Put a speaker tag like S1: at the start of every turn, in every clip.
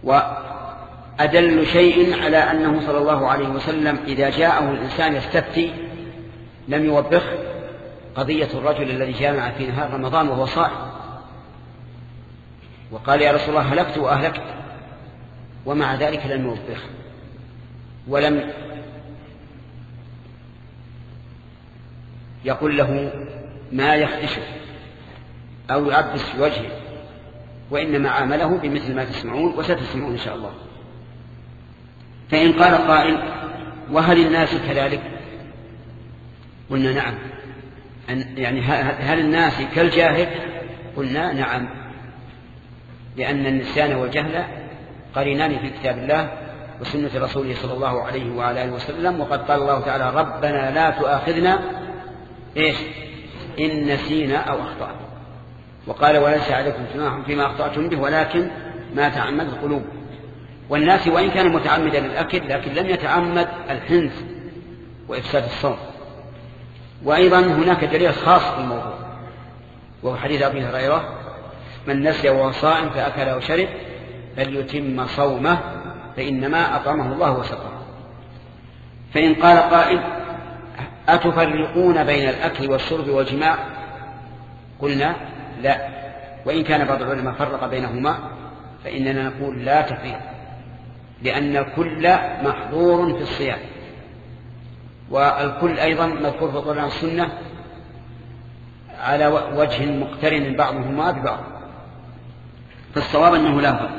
S1: وأدل شيء على أنه صلى الله عليه وسلم إذا جاءه الإنسان يستفتي لم يوبخ قضية الرجل الذي جامع في نهار رمضان وهو صائم وقال يا رسول الله هلكت وأهلكت، ومع ذلك لم يوبخ ولم يقول له ما يخدشه أو يعبس في وجهه، وإنما عامله بمثل ما تسمعون وستسمعون إن شاء الله. فإن قال قائل وهل الناس كذلك؟ قلنا نعم. يعني هل الناس كالجاهل؟ قلنا نعم، لأن النسيان والجهل قرينان في كتاب الله وسنة رسوله صلى الله عليه وعلى آله وسلم، وقد قال الله تعالى ربنا لا تؤاخذنا إن نسينا أو أخطأنا، وقال وليس عليكم جناح فيما أخطأتم به ولكن ما تعمد القلوب. والناس وإن كان متعمدا للأكل لكن لم يتعمد الحنث وإفساد الصوم. وأيضا هناك دليل خاص في الموضوع وهو حديث أبي هريرة من نسي وهو صائم فأكل أو شرب فليتم صومه فإنما أطعمه الله وسقاه. فإن قال قائل أتفرقون بين الأكل والشرب والجماع؟ قلنا لا، وإن كان بعض العلماء فرق بينهما فإننا نقول لا تفريق، لأن الكل محظور في الصيام، والكل أيضا مذكور في القرآن والسنة على وجه مقترن بعضهما ببعض، فالصواب أنه لا فرق.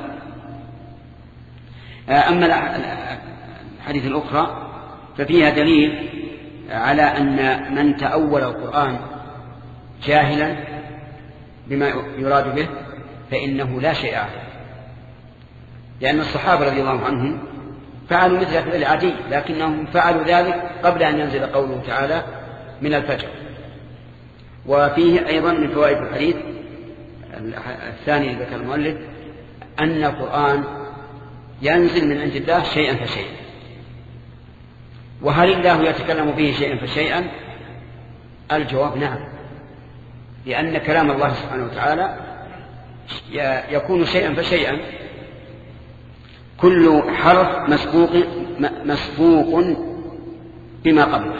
S1: أما الحديث الأخرى ففيها دليل على أن من تأول القرآن جاهلا بما يراد به فإنه لا شيء عليه، لأن الصحابة رضي الله عنهم فعلوا مثل فعل العادي، لكنهم فعلوا ذلك قبل أن ينزل قوله تعالى من الفجر. وفيه أيضا من فوائد الحديث الثاني اللي ذكر المؤلف أن القرآن ينزل من عند الله شيئا فشيئا. وهل الله يتكلم به شيئا فشيئا؟ الجواب نعم، لأن كلام الله سبحانه وتعالى يكون شيئا فشيئا، كل حرف مسبوق بما قبله،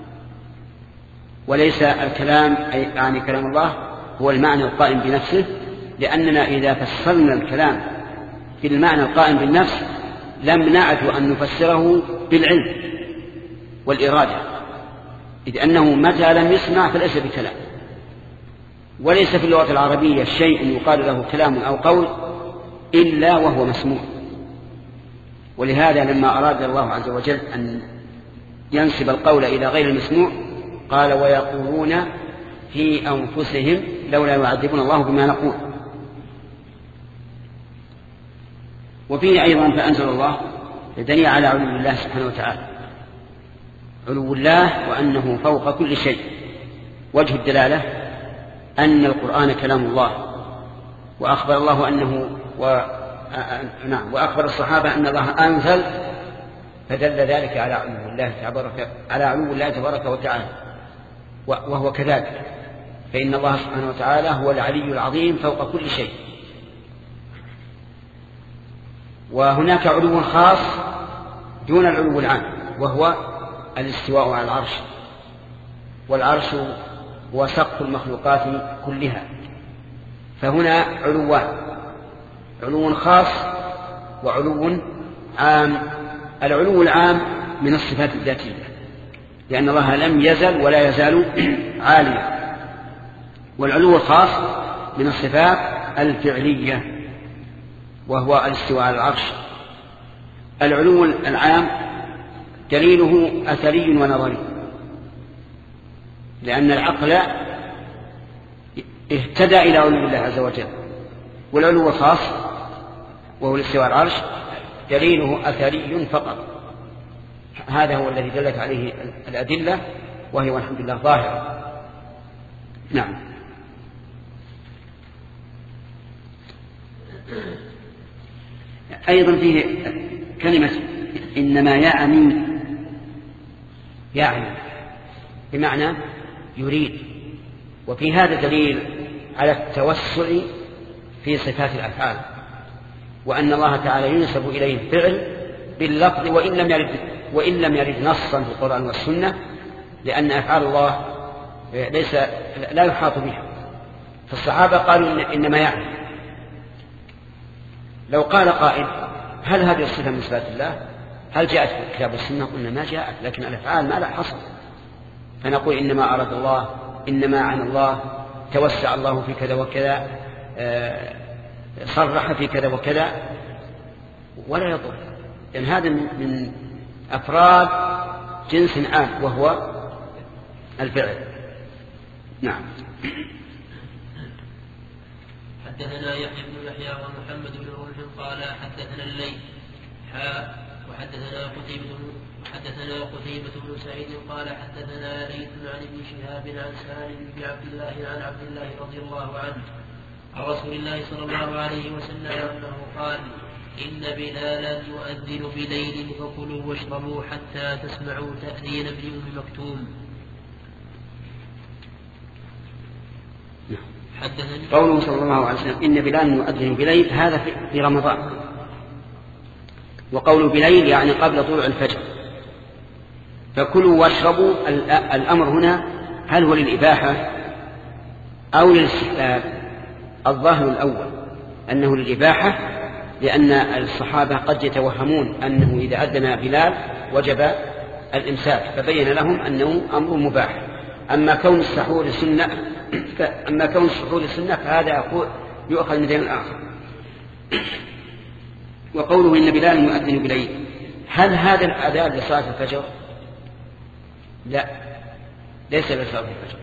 S1: وليس الكلام يعني كلام الله هو المعنى القائم بنفسه، لأننا إذا فسرنا الكلام في المعنى القائم بالنفس لم نعد أن نفسره بالعلم والإرادة، إذ أنه متى لم يسمع فليس بكلام. وليس في اللغة العربية شيء يقال له كلام أو قول إلا وهو مسموع. ولهذا لما أراد الله عز وجل أن ينسب القول إلى غير المسموع قال ويقولون في أنفسهم لولا يعذبون الله بما نقول. وفيه أيضا فأنزل الله دليل على علو الله سبحانه وتعالى، علو الله وأنه فوق كل شيء. وجه الدلالة أن القرآن كلام الله، وأخبر الله أنه وأخبر الصحابة أن الله أنزل، فدل ذلك على علو الله تبارك وتعالى، وهو كذلك، فإن الله سبحانه وتعالى هو العلي العظيم فوق كل شيء. وهناك علو خاص دون العلو العام، وهو الاستواء على العرش، والعرش هو سقف المخلوقات كلها. فهنا علوان، علو خاص وعلو عام. العلو العام من الصفات الذاتية، لأن الله لم يزل ولا يزال عاليا. والعلو الخاص من الصفات الفعلية، وهو الاستواء على العرش. العلو العام دليله أثري ونظري، لأن العقل اهتدى إلى علو الله عز وجل. والعلو الخاص وهو الاستواء على العرش دليله أثري فقط. هذا هو الذي دلت عليه الأدلة، وهي والحمد لله ظاهرة. نعم. أيضا فيه كلمة إنما يعني بمعنى يريد. وفي هذا دليل على التوسع في صفات الأفعال، وأن الله تعالى ينسب إليه الفعل باللفظ وإن لم يرد نصا في القرآن والسنة، لأن أفعال الله لا يحاط بها. فالصحابة قالوا إنما يعني. لو قال قائل هل هذه الصفة من صفات الله؟ هل جاءت في الكتاب والسنة؟ قلنا ما جاءت، لكن الأفعال ما لها حصر، فنقول إنما أراد الله، إنما عن الله، توسع الله في كذا وكذا، صرح في كذا وكذا، ولا يضر، لأن هذا من أفراد جنس عام وهو الفعل. نعم.
S2: حدثنا يحيى بن يحيى ومحمد بن رمح قال حدثنا الليث وحدثنا قتيبة بن سعيد قال حدثنا ليث عن ابن شهاب عن سالم بن عبد الله عن عبد الله رضي الله عنه عن رسول الله صلى الله عليه وسلم أنه قال إن بلالا يؤذن بليل فكلوا واشربوا حتى تسمعوا تأذين ابن أم مكتوم.
S1: قوله صلى الله عليه وسلم إن بلالا يؤذن بليل، هذا في رمضان، وقول بليل يعني قبل طلوع الفجر. فكلوا واشربوا، الأمر هنا هل هو للإباحة أو للاستحباب؟ الظاهر الأول أنه للإباحة، لأن الصحابة قد يتوهمون أنه إذا أذن بلال وجب الإمساك، فبين لهم أنه أمر مباح. أما كون السحور سنة فهذا يؤخذ من دين الآخر. وقوله إن بلال يؤذن بليل، هل هذا الأذان لصلاة الفجر؟ لا، ليس لصلاة الفجر،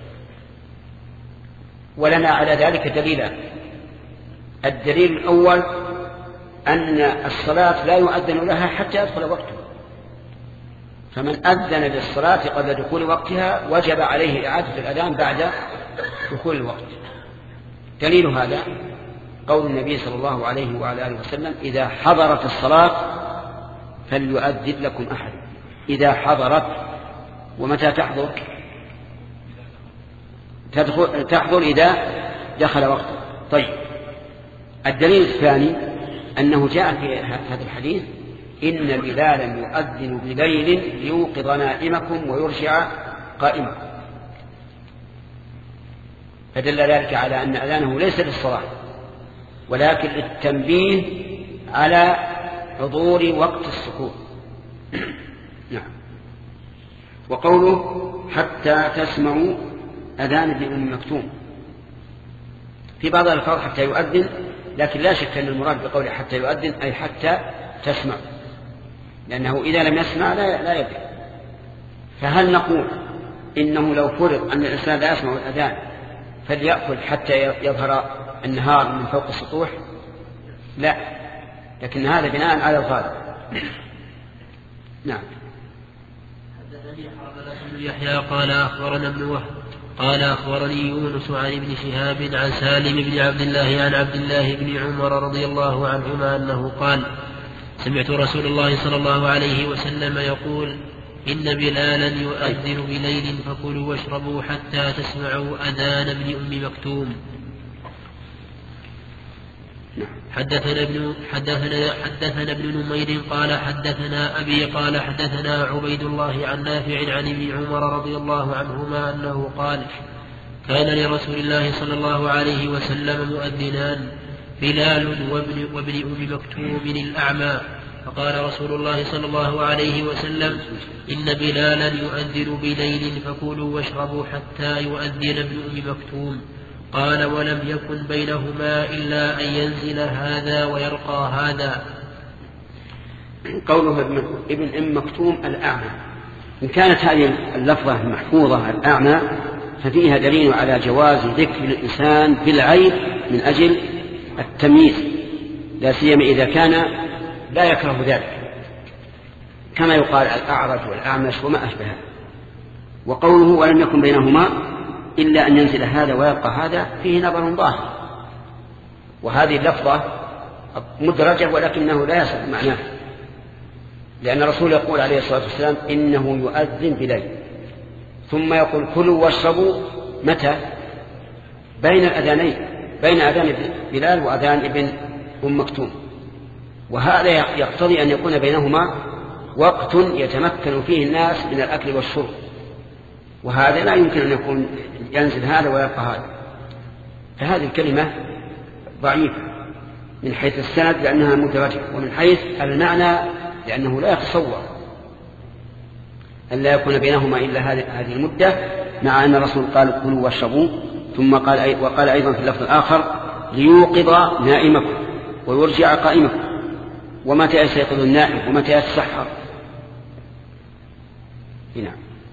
S1: ولنا على ذلك دليلان. الدليل الأول أن الصلاة لا يؤذن لها حتى يدخل وقتها، فمن أذن للصلاة قبل دخول وقتها وجب عليه إعادة الأذان بعد دخول الوقت. دليل هذا قول النبي صلى الله عليه وعلى آله وسلم إذا حضرت الصلاة فليؤذن لكم أحد. إذا حضرت، ومتى تحضر؟ تحضر إذا دخل وقتها. طيب، الدليل الثاني أنه جاء في هذا الحديث إن بلالا يؤذن بليل ليوقظ نائمكم ويرجع قائمكم، فدل ذلك على أن أذانه ليس للصلاة ولكن للتنبيه على حضور وقت السكون. نعم. وقوله حتى تسمعوا أذان ابن أم مكتوم، في بعض الألفاظ حتى يؤذن، لكن لا شك أن المراد بقوله حتى يؤذن أي حتى تسمع، لأنه إذا لم يسمع لا يدري. فهل نقول إنه لو فرض أن الإنسان لا يسمع الأذان فليأكل حتى يظهر النهار من فوق السطوح؟ لا، لكن هذا بناء على الغالب. نعم.
S2: حدثني حرملة بن يحيى قال أخبرنا ابن وهب قال أخبرني يونس عن ابن شهاب عن سالم بن عبد الله عن عبد الله بن عمر رضي الله عنهما أنه قال سمعت رسول الله صلى الله عليه وسلم يقول إن بلالا يؤذن بليل فكلوا واشربوا حتى تسمعوا أذان ابن أم مكتوم. حدثنا ابن نمير قال حدثنا أبي قال حدثنا عبيد الله عن نافع عن ابن عمر رضي الله عنهما أنه قال كان لرسول الله صلى الله عليه وسلم مؤذنان بلال وابن أم مكتوم الأعمى، فقال رسول الله صلى الله عليه وسلم إن بلالا يؤذن بليل فكلوا واشربوا حتى يؤذن ابن أم مكتوم. قال ولم يكن بينهما إلا أن ينزل هذا ويرقى هذا.
S1: قوله ابن أم مكتوم الأعمى، إن كانت هذه اللفظة المحفوظة الأعمى ففيها دليل على جواز ذكر الإنسان بالعيب من أجل التمييز، لا سيما إذا كان لا يكره ذلك، كما يقال الأعرج والأعمش وما أشبه. وقوله ولم يكن بينهما إلا أن ينزل هذا ويبقى هذا فيه نظر ظاهر، وهذه اللفظة مدرجة ولكنه لا يصح معناه، لأن الرسول يقول عليه الصلاة والسلام إنه يؤذن بليل، ثم يقول كلوا واشربوا متى؟ بين الأذانين، بين أذان بلال وأذان ابن أم مكتوم. وهذا يقتضي أن يكون بينهما وقت يتمكن فيه الناس من الأكل والشرب، وهذا لا يمكن أن يكون ينزل هذا ويبقى هذا. فهذه الكلمة ضعيفة من حيث السند لأنها متواترة، ومن حيث المعنى لأنه لا يتصور أن لا يكون بينهما إلا هذه المدة، مع أن الرسول قال كلوا واشربوا، ثم وقال أيضا في اللفظ الآخر ليوقظ نائمكم ويرجع قائمكم. ومتى يستيقظ النائم ومتى يتسحر؟ هنا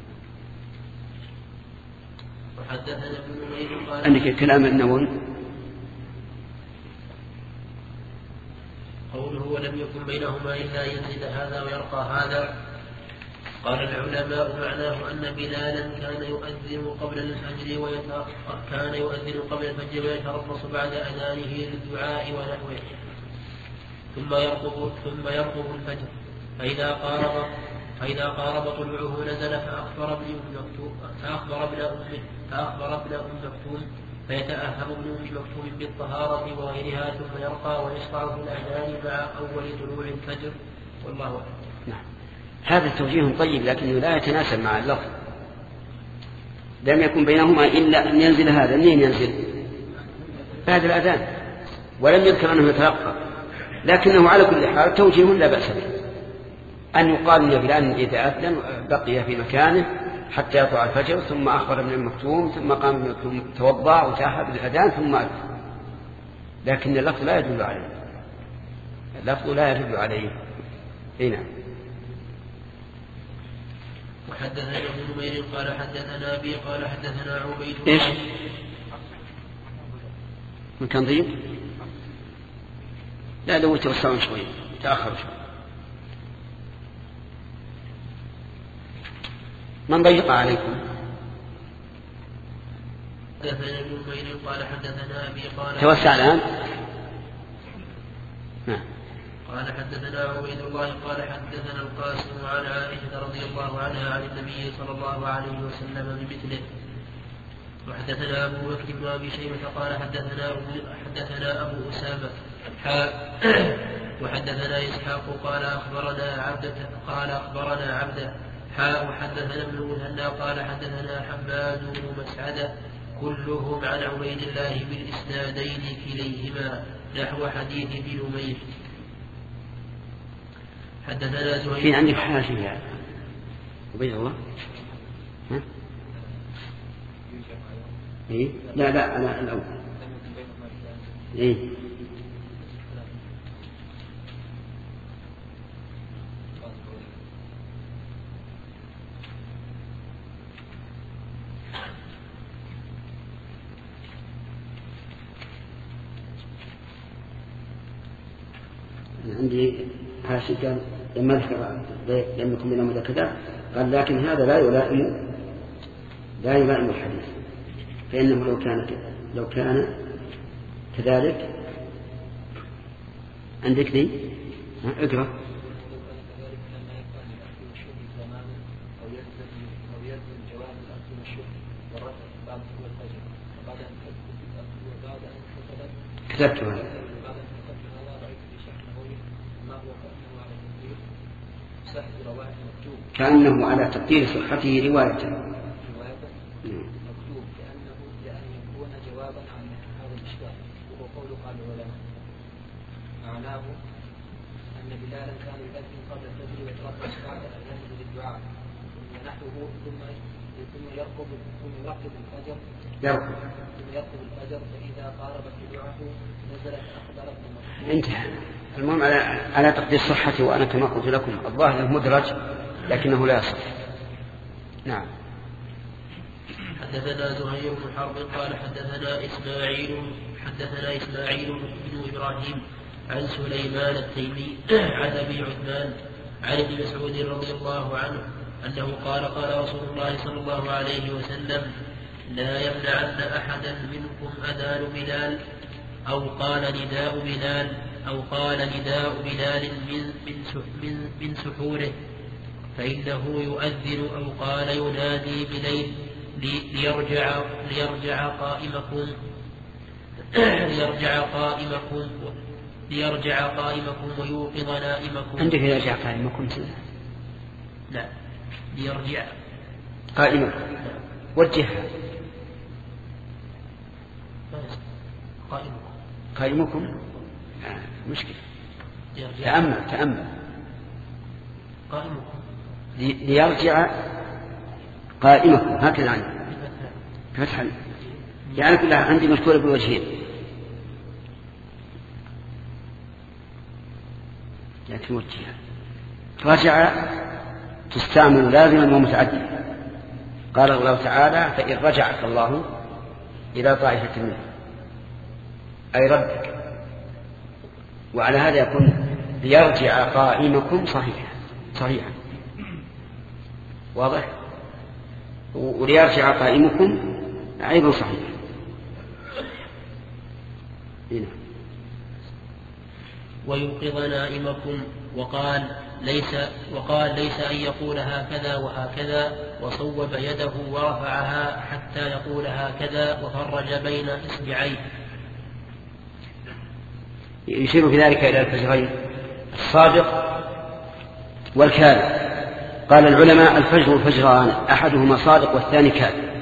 S1: عندك كلام النووي
S2: قوله ولم يكن بينهما إلا ينزل هذا ويرقى هذا. قال العلماء معناه أن بلالا كان يؤذن قبل الفجر ويتربص بعد أذانه للدعاء ونحوه، ثم يرقب الفجر، فإذا قارب طلوعه نزل فأخبر ابن أم مكتوم فيتأهب ابن أم مكتوم بالطهارة وغيرها، ثم يرقى ويشرع في الأذان مع أول طلوع الفجر. والله أعلم.
S1: نعم. هذا التوجيه طيب لكنه لا يتناسب مع اللفظ. لم يكن بينهما إلا أن ينزل هذا. منين ينزل؟ بعد الأذان، ولم يذكر أنه يتلقى، لكنه على كل حال توجيه لا بأس به أن يقال لبلال إذا أذن بقي في مكانه حتى يطلع الفجر، ثم أخبر ابن المكتوم، ثم قام ابن المكتوم توضأ وتاهب بالأذان ثم أذن. لكن اللفظ لا يدل عليه، اللفظ لا يدل عليه. هنا
S2: وحدثنا ابن نمير قال حدثنا أبي قال حدثنا عبيد
S1: إيش؟ من كان ضيق؟ لا لو توسعون شوي، تأخر شوي. من ضيق عليكم؟
S2: حدثنا ابن نمير قال حدثنا أبي قال
S1: توسع الآن.
S2: قال حدثنا عبيد الله قال حدثنا القاسم عن عائشة رضي الله عنها عن النبي صلى الله عليه وسلم بمثله. وحدثنا أبو بكر بن أبي شيبة قال حدثنا أبو أسامة وحدثنا إسحاق قال أخبرنا عبده وحدثنا ابن المثنى قال حدثنا حماد بن مسعدة كلهم عن عبيد الله بالإسنادين كليهما نحو حديث ابن نمير. حدثنا زهير.
S1: في عندك حاشية يا عبيد الله؟ ها؟ إيه؟ لا أنا الأول. إيه؟ عندي حاشية قال لما ذكر لم يكن بينهما كذا قال لكن هذا لا يلائم الحديث، فإنه لو كان كذلك عندك لي اقرأ. كتبتها كأنه على تقدير صحته رواية
S3: مكتوب لأن يكون جوابا عن هذا الإشكال، وهو قول قال العلماء معناه أن بلالا كان يؤذن قبل الفجر ويتربص بعد أذانه للدعاء ونحوه ثم يرقب الفجر فإذا قارب طلوعه نزل فأخبر ابن مسعود.
S1: انتهى. المهم على تقدير صحته، وأنا كما قلت لكم الظاهر مدرج لكنه لا يصح. نعم.
S2: حدثنا زهير بن حرب قال حدثنا إسماعيل بن إبراهيم عن سليمان التيمي عن أبي عثمان عن ابن مسعود رضي الله عنه أنه قال رسول الله صلى الله عليه وسلم لا يمنعن أحدا منكم أذان بلال أو قال نداء بلال من سحوره، فإنه يؤذن أو قال ينادي بليل ليرجع قائمكم ويوقظ نائمكم.
S1: عندك ليرجع قائمكم.
S2: نعم ليرجع
S1: قائمكم. وجهها. قائمكم مشكلة. تأمل
S2: قائمكم
S1: ليرجع قائمكم هكذا عندي فتحا يعني كلها عندي مذكورة بالوجهين لكن وجهها. رجع تستعمل لازما ومتعددا. قال الله تعالى فإن رجعك الله إلى طائفة منه أي ردك. وعلى هذا يكون ليرجع قائمكم صحيحا واضح. وليرجع قائمكم أيضا صحيح. هنا.
S2: ويوقظ نائمكم وقال ليس أن يقول هكذا وهكذا وصوب يده ورفعها حتى يقول هكذا وفرج بين إصبعيه.
S1: يشير في ذلك إلى الفجرين الصادق والكاذب. قال العلماء الفجر والفجران أحدهما صادق والثاني كاذب.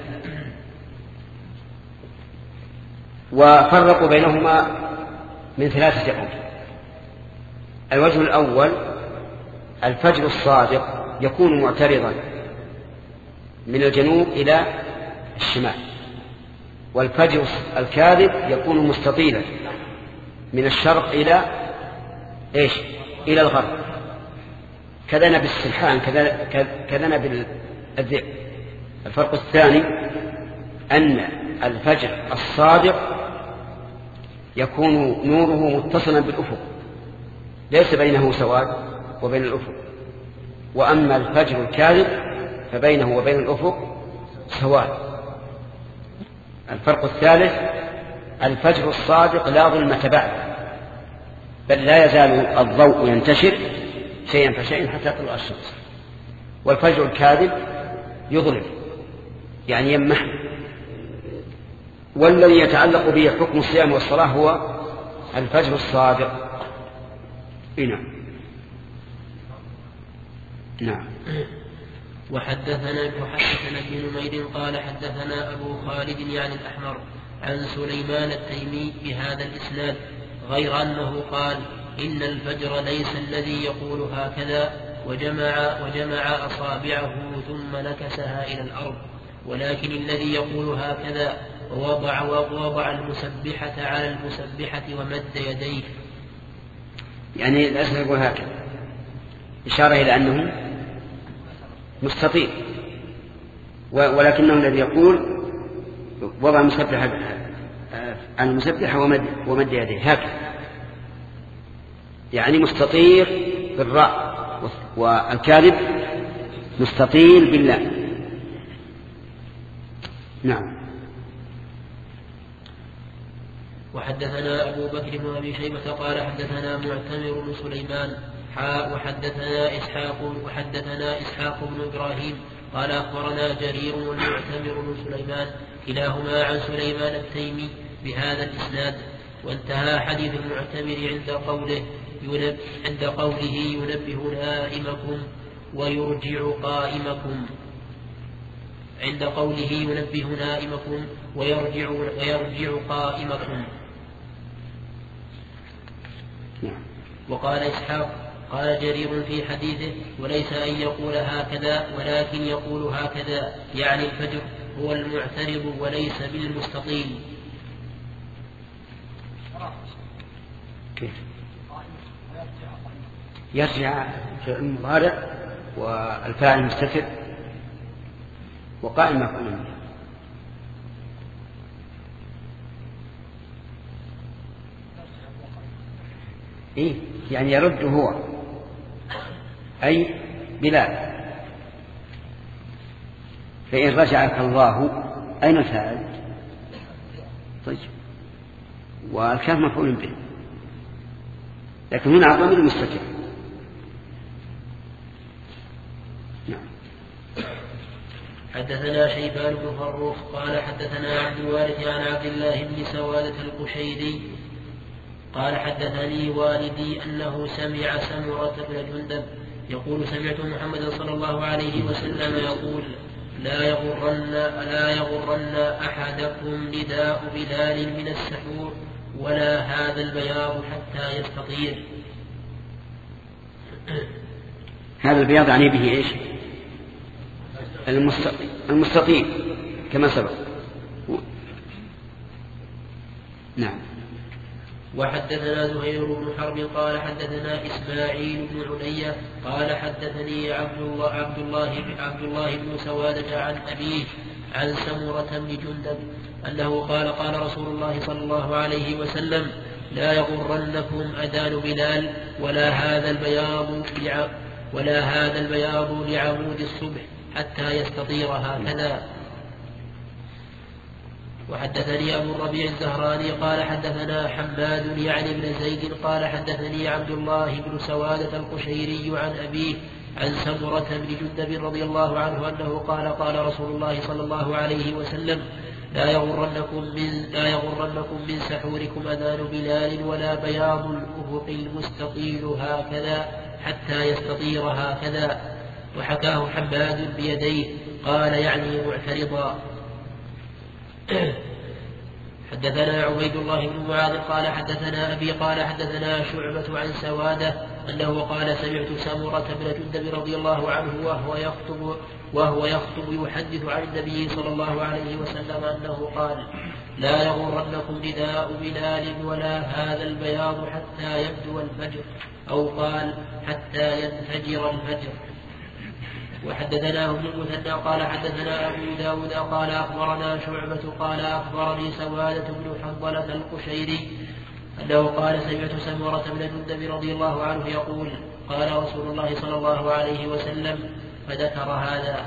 S1: وفرقوا بينهما من 3 أوجه. الوجه الأول الفجر الصادق يكون معترضا من الجنوب إلى الشمال. والفجر الكاذب يكون مستطيلا من الشرق إلى إلى الغرب كذنب السلحان كذنب الذئب. الفرق الثاني أن الفجر الصادق يكون نوره متصلا بالأفق ليس بينه سواد وبين الأفق. وأما الفجر الكاذب فبينه وبين الأفق سواد. الفرق الثالث الفجر الصادق لا ظلمة بعد بل لا يزال الضوء ينتشر شيئا فشيئا حتى تطلع الشمس. والفجر الكاذب يظلم يعني يمح. والذي يتعلق به حكم الصيام والصلاة هو الفجر الصادق. نعم.
S2: وحدثنا ابن نمير قال حدثنا أبو خالد يعني الأحمر عن سليمان التيمي بهذا الإسناد غير أنه قال إن الفجر ليس الذي يقول هكذا وجمع أصابعه ثم نكسها إلى الأرض ولكن الذي يقول هكذا ووضع المسبحة على المسبحة ومد يديه.
S1: يعني الأسف يقول هكذا إشارة إلى أنه مستطيل ولكنه الذي يقول وضع المسبحة على المسبحة ومد يديه هكذا يعني مستطيل بالراء. والكاذب مستطيل بالله. نعم.
S2: وحدثنا أبو بكر بن أبي شيبة قال حدثنا معتمر بن سليمان وحدثنا إسحاق بن إبراهيم قال أخبرنا جرير والمعتمر بن سليمان كلاهما عن سليمان التيمي بهذا الإسناد. وانتهى حديث المعتمر عند قوله ينبه نائمكم ويرجع قائمكم. عند قوله ينبه نائمكم ويرجع قائمكم. وقال إسحاق قال جرير في حديثه وليس أن يقول هكذا ولكن يقول هكذا يعني الفجر هو المعترض وليس بالمستطيل.
S1: كيف يرجع المضارع والفاعل مستتر وقائم مفعول به. يعني يرد هو أي بلال. فإن رجعك الله أين الفاعل؟ طيب والكاف مفعول به لكن هنا الضمير المستتر. نعم.
S2: حدثنا شيبان بن فروخ قال حدثنا عبد الوارث عن عبد الله بن سوادة القشيري قال حدثني والدي أنه سمع سمرة بن جندب يقول سمعت محمدا صلى الله عليه وسلم يقول لا يغرن أحدكم نداء بلال من السحور ولا هذا البياض حتى يستطير.
S1: هذا البياض يعني به إيش؟ المستطيل كما سبق. نعم.
S2: وحدثنا زهير بن حرب قال حدثنا إسماعيل بن علية قال حدثني عبد الله بن سوادة عن أبيه عن سمرة بن جندب أنه قال رسول الله صلى الله عليه وسلم لا يغرنكم أذان بلال ولا هذا البياض لعمود الصبح حتى يستطير هكذا. وحدثني أبو الربيع الزهراني قال حدثنا حماد يعني بن زيد قال حدثني عبد الله بن سوادة القشيري عن أبيه عن سمرة بن جندب رضي الله عنه أنه قال رسول الله صلى الله عليه وسلم لا يغرنكم من سحوركم أذان بلال ولا بياض الأفق المستطيل هكذا حتى يستطير هكذا. وحكاه حماد بيديه قال يعني معترضا. حدثنا عبيد الله بن معاذ قال حدثنا أبي قال حدثنا شعبة عن سوادة أنه قال سمعت سمرة بن جندب رضي الله عنه وهو يخطب يحدث عن النبي صلى الله عليه وسلم أنه قال لا يغرنكم نداء بلال ولا هذا البياض حتى يبدو الفجر أو قال حتى ينفجر الفجر. وحدثنا ابن المثنى قال حدثنا أبو داود قال أخبرنا شعبة قال أخبرني سوادة بن حنظلة القشيري أنه قال سمعت سمرة بن جندب رضي الله عنه يقول قال رسول الله صلى الله عليه وسلم فذكر هذا.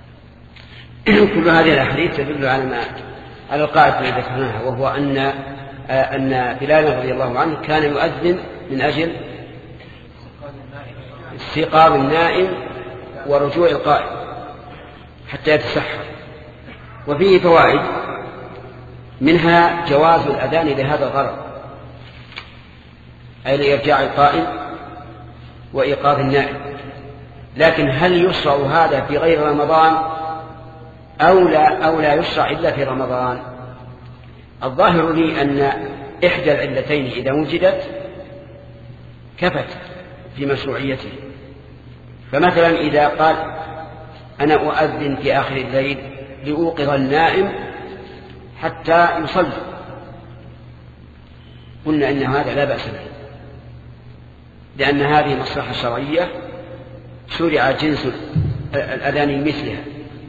S1: كل هذه الأحاديث تدل على القاعدة التي ذكرناها، وهو أن بلال رضي الله عنه كان يؤذن من أجل استيقاظ النائم ورجوع القائم حتى يتسحر. وفيه فوائد، منها جواز الأذان لهذا الغرض، أي لإرجاع القائم وإيقاظ النائم. لكن هل يشرع هذا في غير رمضان أو لا يشرع إلا في رمضان؟ الظاهر لي أن إحدى العلتين إذا وجدت كفت في مشروعيته. فمثلا إذا قال أنا أؤذن في آخر الليل لأوقظ النائم حتى يصلي، قلنا إن هذا لا بأس به، لأن هذه مصلحة شرعية شرع جنس الأذان مثلها.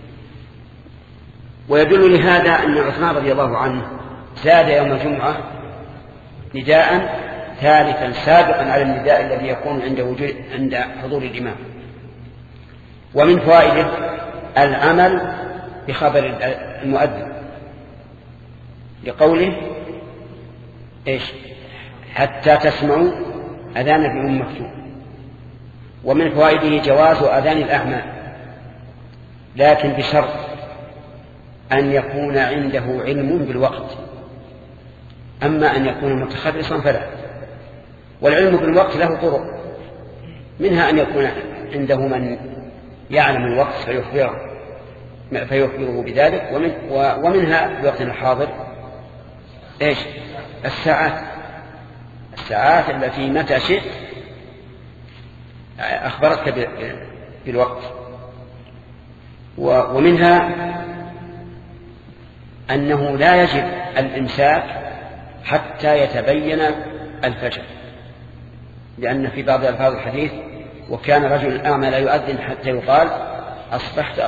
S1: ويدل لهذا أن عثمان رضي الله عنه زاد يوم الجمعة نداء ثالثا سابقا على النداء الذي يكون عند حضور الإمام. ومن فوائده العمل بخبر المؤذن لقوله إيش حتى تسمعوا أذان ابن مكتوم. ومن فوائده جواز أذان الأعمى، لكن بشرط أن يكون عنده علم بالوقت، أما أن يكون متخرصا فلا. والعلم بالوقت له طرق، منها أن يكون عنده من يعلم الوقت فيخبره بذلك، ومنها في وقتنا الحاضر إيش الساعات التي متى شئت أخبرتك بالوقت. ومنها أنه لا يجب الإمساك حتى يتبين الفجر، لأن في بعض ألفاظ الحديث وكان رجل أعمى لا يؤذن حتى يقال أصبحت.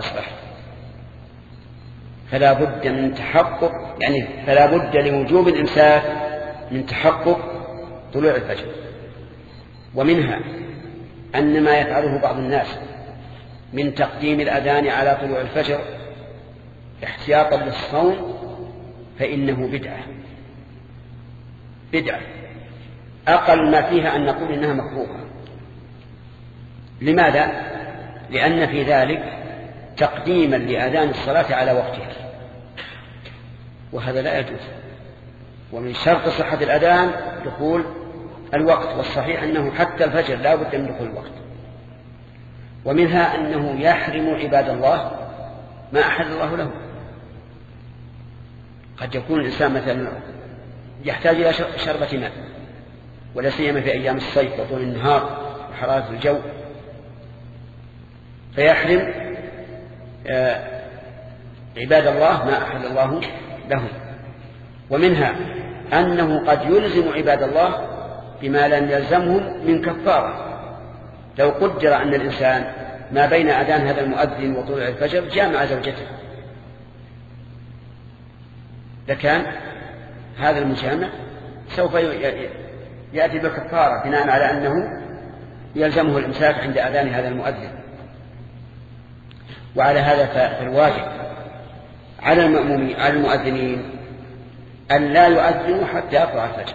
S1: فلا بد من تحقق، يعني فلا بد لوجوب الإمساك من تحقق طلوع الفجر. ومنها أن ما يفعله بعض الناس من تقديم الأذان على طلوع الفجر احتياطا للصوم فإنه بدعة أقل ما فيها أن نقول إنها مكروهة. لماذا؟ لأن في ذلك تقديما لأذان الصلاة على وقتها، وهذا لا يجوز. ومن شرط صحة الأذان دخول الوقت، والصحيح أنه حتى الفجر لا بد من دخول الوقت. ومنها أنه يحرم عباد الله ما أحل الله له. قد يكون الإنسان مثلا يحتاج إلى شربة ماء، ولا سيما في أيام الصيف وطول النهار وحرارة الجو، فيحرم عباد الله ما أحل الله له. ومنها أنه قد يلزم عباد الله بما لم يلزمهم من كفارة. لو قدر أن الإنسان ما بين أذان هذا المؤذن وطلوع الفجر جامع زوجته، لكان هذا المجامع سوف يأتي بكفارة بناء على أنه يلزمه الإمساك عند أذان هذا المؤذن. وعلى هذا فالواجب على المؤذنين أن لا يؤذنوا حتى يطلع الفجر،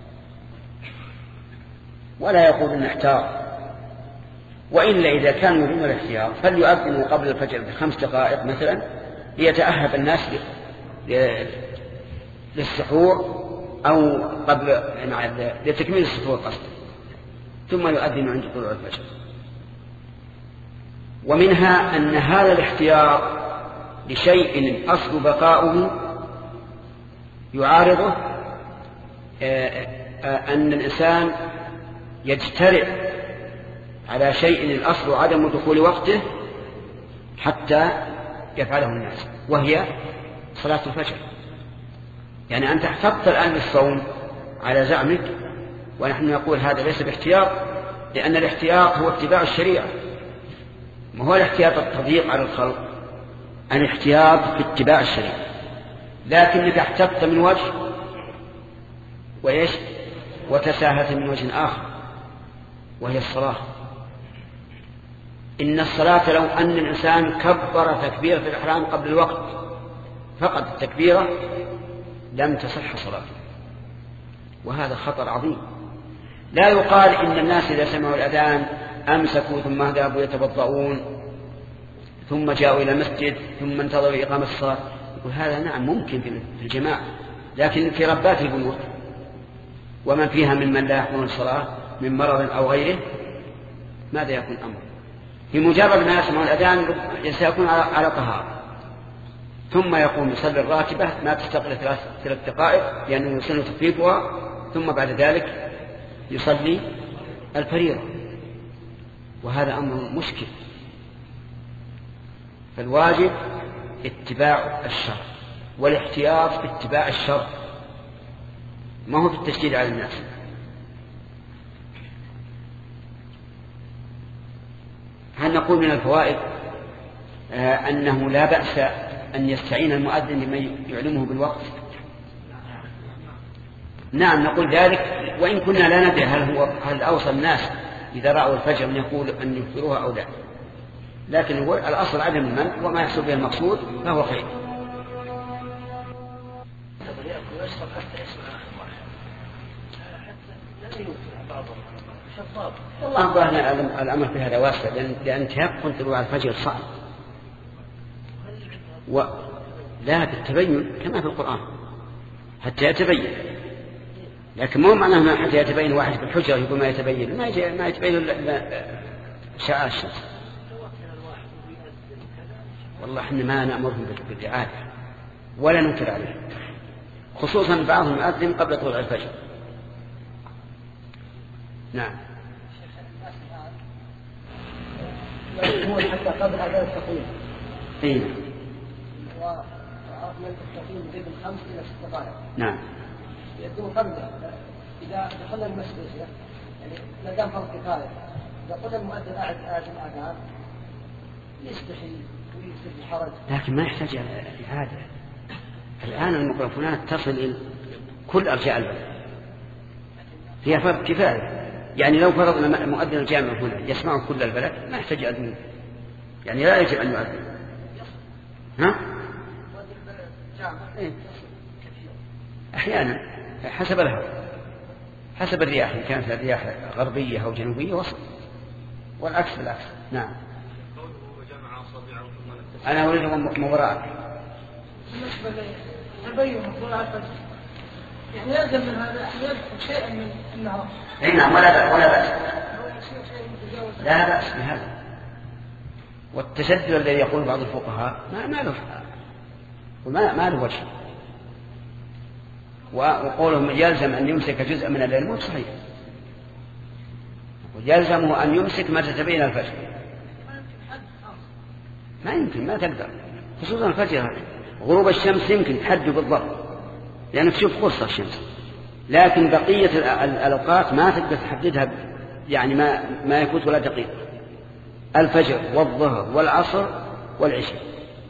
S1: ولا يقولون احتار، وإلا إذا كانوا يريدون الاحتياط فليؤذنوا قبل الفجر ب5 دقائق مثلا ليتأهب الناس للسحور أو قبل لتكميل السحور قصد، ثم يؤذن عند طلوع الفجر. ومنها أن هذا الاحتياط لشيء أصل بقاؤه يعارضه أن الإنسان يجترئ على شيء الأصل عدم دخول وقته حتى يفعله الناس، وهي صلاة الفجر. يعني أنت احتفظت الآن بالصوم على زعمك، ونحن نقول هذا ليس باحتياط، لأن الاحتياط هو اتباع الشريعة، ما هو الاحتياط التضييق على الخلق، الاحتياط في اتباع الشريعة. لكنك احتفظت من وجه وإيش وتساهلت من وجه آخر، وهي الصلاة. إن الصلاة لو أن الإنسان كبر تكبيرة الإحرام قبل الوقت فقط التكبيرة لم تصح صلاته، وهذا خطر عظيم. لا يقال إن الناس إذا سمعوا الأذان أمسكوا ثم ذهبوا يتوضؤون ثم جاءوا إلى المسجد ثم انتظروا إقامة الصلاة. يقول هذا نعم ممكن في الجماعة، لكن في ربات البيوت ومن فيها ممن لا يحضرون الصلاة من مرض أو غيره ماذا يكون أمر؟ في مجرد ما يسمع الأذان سيكون على طهارة، ثم يقوم يصلي الراتبة ما تستقل 3 دقائق لأنه يسن تخفيفها، ثم بعد ذلك يصلي الفريضة، وهذا أمر مشكل. فالواجب اتباع الشرع والاحتياط في اتباع الشرع، ما هو في التشديد على الناس. هل نقول من الفوائد أنه لا بأس أن يستعين المؤذن لمن يعلمه بالوقت؟ نعم نقول ذلك، وإن كنا لا ندري هل أوصى الناس إذا رأوا الفجر أن يقول أن يفطروها أو لا، لكن هو الأصل عدم المنع، وما يحصل به المقصود فهو خير. والله ظاهر الأمر في هذا واسع، لأن تيقن طلوع الفجر صعب، ولا بالتبين كما في القرآن حتى يتبين، لكن مو معناه حتى يتبين واحد في الحجرة يقول ما يتبين، ما يتبين شعاع الشمس. والله احنا ما نأمرهم بالرعاية ولا ننكر عليه، خصوصا بعضهم يؤذن قبل طلوع الفجر. نعم.
S3: هو حتى قبل أذان التقويم.
S1: أي.
S3: وعرفنا التقويم من 5 إلى 6 دقائق.
S1: نعم.
S3: يكون قبله إذا دخلنا المسجد يعني ما دام فرض كفاية، إذا قلنا المؤذن قاعد الأذان يستحي ويصير الحرج.
S1: لكن ما يحتاج إعادة. الآن الميكروفونات تصل إلى كل أرجاء البلد، فيها فرض كفاية. يعني لو فرضنا مؤذن الجامع هنا يسمعه كل البلد ما يحتاج يؤذن، يعني لا يجب أن يؤذن. ها؟ إيه؟ أحيانا حسب الهواء، حسب الرياح، إن كانت الرياح غربية أو جنوبية وصل، والعكس بالعكس. نعم. أنا أريد مباراة.
S3: تبين طلوع الفجر.
S4: يعني يلزم من هذا أن يدخل شيئا من النهار.
S1: أي نعم، ولا بأس. لا بأس بهذا. والتشدد الذي يقول بعض الفقهاء ما له وجه. وقولهم يلزم أن يمسك جزءا من الليل مو صحيح. يلزمه أن يمسك ما تتبين الفجر. ما يمكن، ما تقدر، خصوصا الفجر. غروب الشمس يمكن تحدد بالضبط لأنك تشوف قرص الشمس، لكن بقية الأوقات ما تقدر تحددها، يعني ما يفوت ولا دقيقة. الفجر والظهر والعصر والعشاء.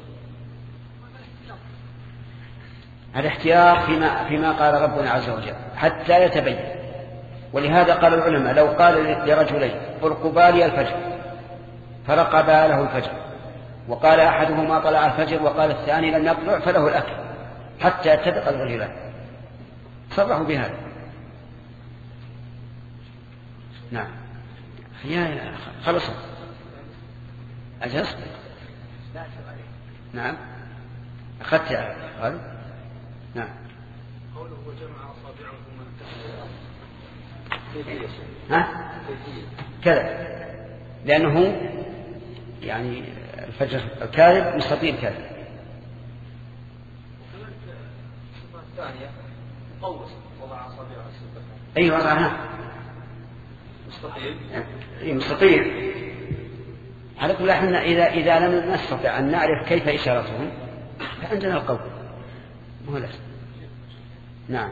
S1: الاحتياط فيما قال ربنا عز وجل حتى يتبين. ولهذا قال العلماء لو قال لرجلين ارقبا لي الفجر فرقبا له الفجر، وقال أحدهما طلع الفجر وقال الثاني لم يطلع فله الأكل حتى يتفق الهلال، صرحوا بهذا. نعم خلص أجلس. نعم أخذت هذا. نعم
S3: قوله وجمع أصابعهما
S1: كذا، لأنه يعني الفجر الكاذب مستطيل كاذب.
S3: وكذلك الصفة الثانية قوس وضع أصابعه السبت.
S1: أي وضعها
S3: مستطيل.
S1: أي مستطيل. على كل حال إذا لم نستطع أن نعرف كيف إشارتهم فعندنا القول مهلا. نعم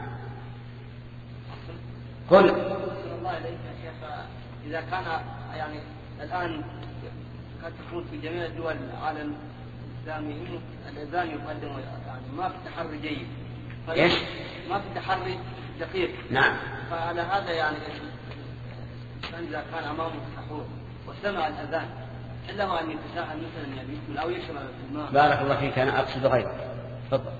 S1: قل.
S5: الله إليك يا شيخ، إذا كان يعني الآن قد تكون في جميع دول العالم الإسلامي الأذان يقدم، يعني ما في تحري جيد.
S1: إيش؟
S5: ما في تحري دقيق.
S1: نعم.
S5: فعلى هذا يعني إذا كان أمامه سحور وسمع الأذان إلا ما أن يتساهل مثلا يعني يكمل أو يشرب في الماء.
S1: بارك الله فيك، أنا أقصد غيره. تفضل.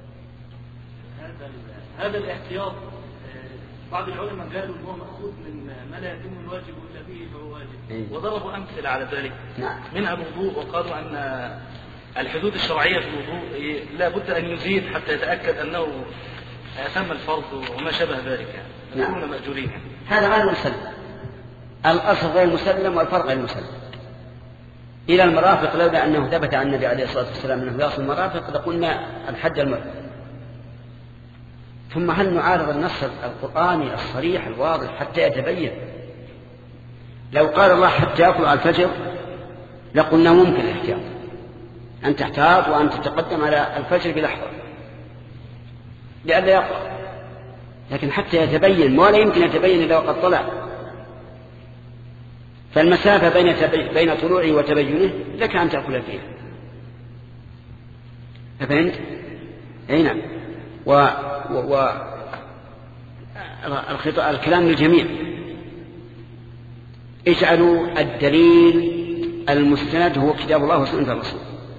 S6: هذا الاحتياط بعض العلماء قالوا انه مأخوذ من ما لا يتم الواجب الا به فهو واجب، وضربوا امثله على ذلك.
S1: نعم.
S6: منها الوضوء، وقالوا ان الحدود الشرعيه في الوضوء لا بد ان يزيد حتى يتاكد انه تم الفرض وما شبه ذلك، يعني يكونون ماجورين.
S1: هذا غير مسلم، الاصل غير مسلم والفرق غير مسلم. الى المرافق لولا انه ثبت عن النبي عليه الصلاه والسلام انه يصل المرافق لقلنا الحد المرفق. ثم هل نعارض النص القرآني الصريح الواضح حتى يتبين؟ لو قال الله حتى يطلع الفجر لقلنا ممكن الاحتياط، أن تحتاط وأن تتقدم على الفجر بلحظة لئلا يقرأ، لكن حتى يتبين ولا يمكن يتبين إلا وقد طلع. فالمسافة بين طلوعه وتبينه لك أن تأكل فيها. فهمت؟ أي نعم. الكلام للجميع. اجعلوا الدليل المستند هو كتاب الله وسنة الرسول،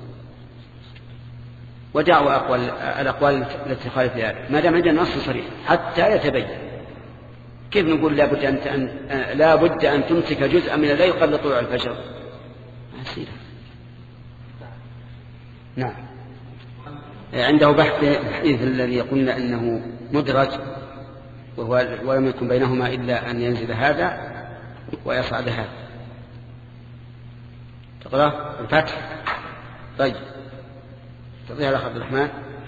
S1: ودعوا الأقوال التي خالف ذلك ما دام عندنا نص صريح حتى يتبين. كيف نقول لا بد أن تمسك جزءا من الليل قبل طلوع الفجر؟ نعم. عنده بحث الحديث الذي قلنا أنه مدرج ولم يكن بينهما إلا أن ينزل هذا ويصعد هذا. تقرأ الفتح. طيب تقرأ الأخ عبد الرحمن.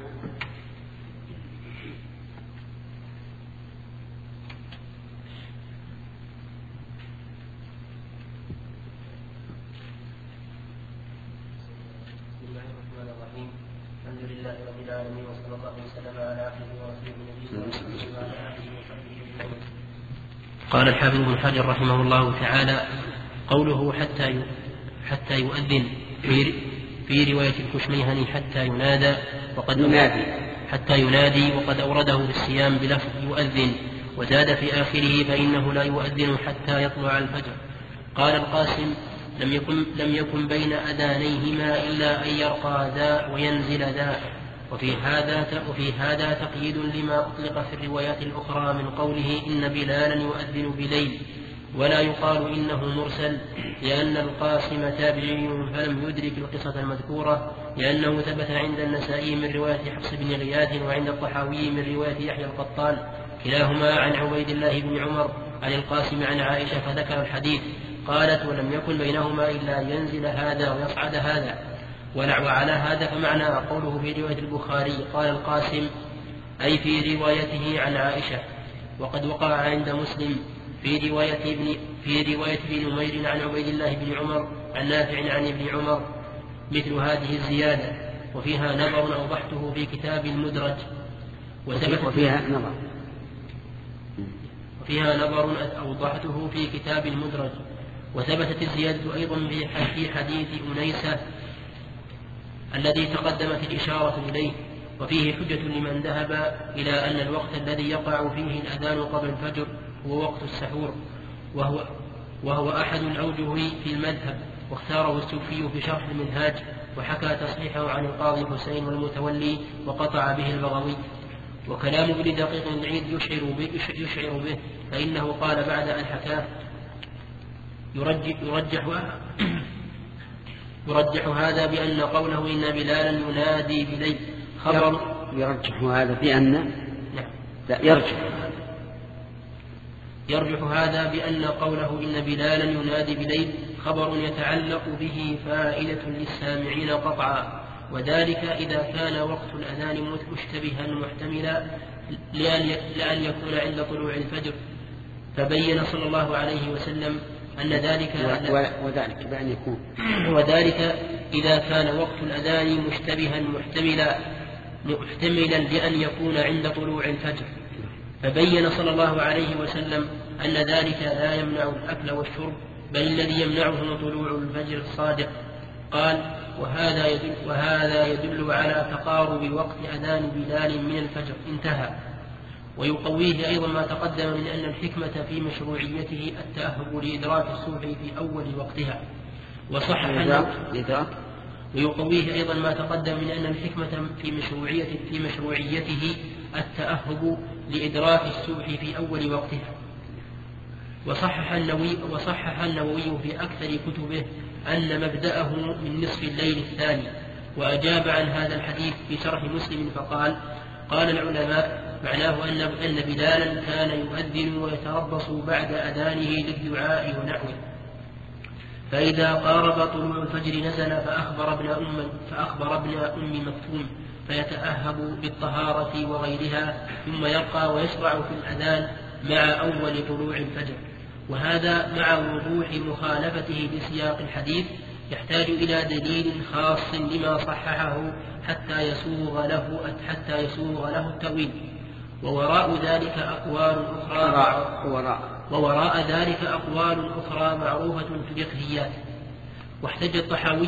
S2: قال الحافظ ابن حجر رحمه الله تعالى: قوله حتى يؤذن في رواية الكشميهني حتى ينادى، حتى ينادي، وقد أورده في الصيام بلفظ يؤذن، وزاد في آخره فإنه لا يؤذن حتى يطلع الفجر. قال القاسم: لم يكن بين أذانيهما إلا أن يرقى ذا وينزل ذا. وفي هذا تقييد لما أطلق في الروايات الأخرى من قوله إن بلالا يؤذن بليل، ولا يقال إنه مرسل لأن القاسم تابعي فلم يدرك القصة المذكورة، لأنه ثبت عند النسائي من رواية حفص بن غياث وعند الطحاوي من رواية يحيى القطان كلاهما عن عبيد الله بن عمر عن القاسم عن عائشة فذكر الحديث. قالت: ولم يكن بينهما إلا ينزل هذا ويصعد هذا. وعلى هذا فمعنى قوله في رواية البخاري قال القاسم أي في روايته عن عائشة. وقد وقع عند مسلم في رواية ابن نمير عن عبيد الله بن عمر عن نافع عن ابن عمر مثل هذه الزيادة، وفيها نظر أوضحته في كتاب المدرج وفيها نظر أوضحته في كتاب المدرج. وثبتت الزيادة أيضا في حديث أنيسة الذي تقدمت الإشارة إليه، وفيه حجة لمن ذهب إلى أن الوقت الذي يقع فيه الأذان قبل الفجر هو وقت السحور، وهو أحد الأوجه في المذهب، واختاره السوفي في شرح المنهاج، وحكى تصحيحه عن القاضي حسين والمتولي وقطع به البغوي. وكلام ابن دقيق العيد يشعر به، فإنه قال بعد أن حكاه يرجح هذا بأن قوله إن بلالا ينادي بليل خبر.
S1: يرجح هذا بأن
S2: يرجح هذا بأن قوله إن بلالا ينادي بليل خبر يتعلق به فائدة للسامعين قطعا، وذلك إذا كان وقت الأذان مشتبها محتملا لأن يكون عند طلوع الفجر. فبين صلى الله عليه وسلم أن ذلك
S1: بأن يكون
S2: وذلك إذا كان وقت الأذان مشتبها محتملا لأن يكون عند طلوع الفجر. فبين صلى الله عليه وسلم أن ذلك لا يمنع الأكل والشرب، بل الذي يمنعه طلوع الفجر الصادق. قال: وهذا يدل على تقارب وقت أذان بلال من الفجر. انتهى. ويقويه أيضا ما تقدم من أن الحكمة في مشروعيته التأهب لإدراك الصبح في أول وقتها، ويقويه أيضا ما تقدم من أن الحكمة في مشروعيته التأهب لإدراك الصبح في أول وقتها. وصحح النووي في أكثر كتبه أن مبدأه من نصف الليل الثاني، وأجاب عن هذا الحديث في شرح مسلم فقال: قال العلماء معناه أن بلالا كان يؤذن ويتربص بعد أذانه للدعاء ونحوه، فإذا قارب طلوع الفجر نزل فأخبر ابن أم مكتوم فيتأهب بالطهارة وغيرها، ثم يرقى ويشرع في الأذان مع أول طلوع الفجر. وهذا مع وضوح مخالفته لسياق الحديث يحتاج إلى دليل خاص لما صححه حتى يسوغ له التأويل. ووراء ذلك أقوال أخرى معروفة في الفقهيات. واحتج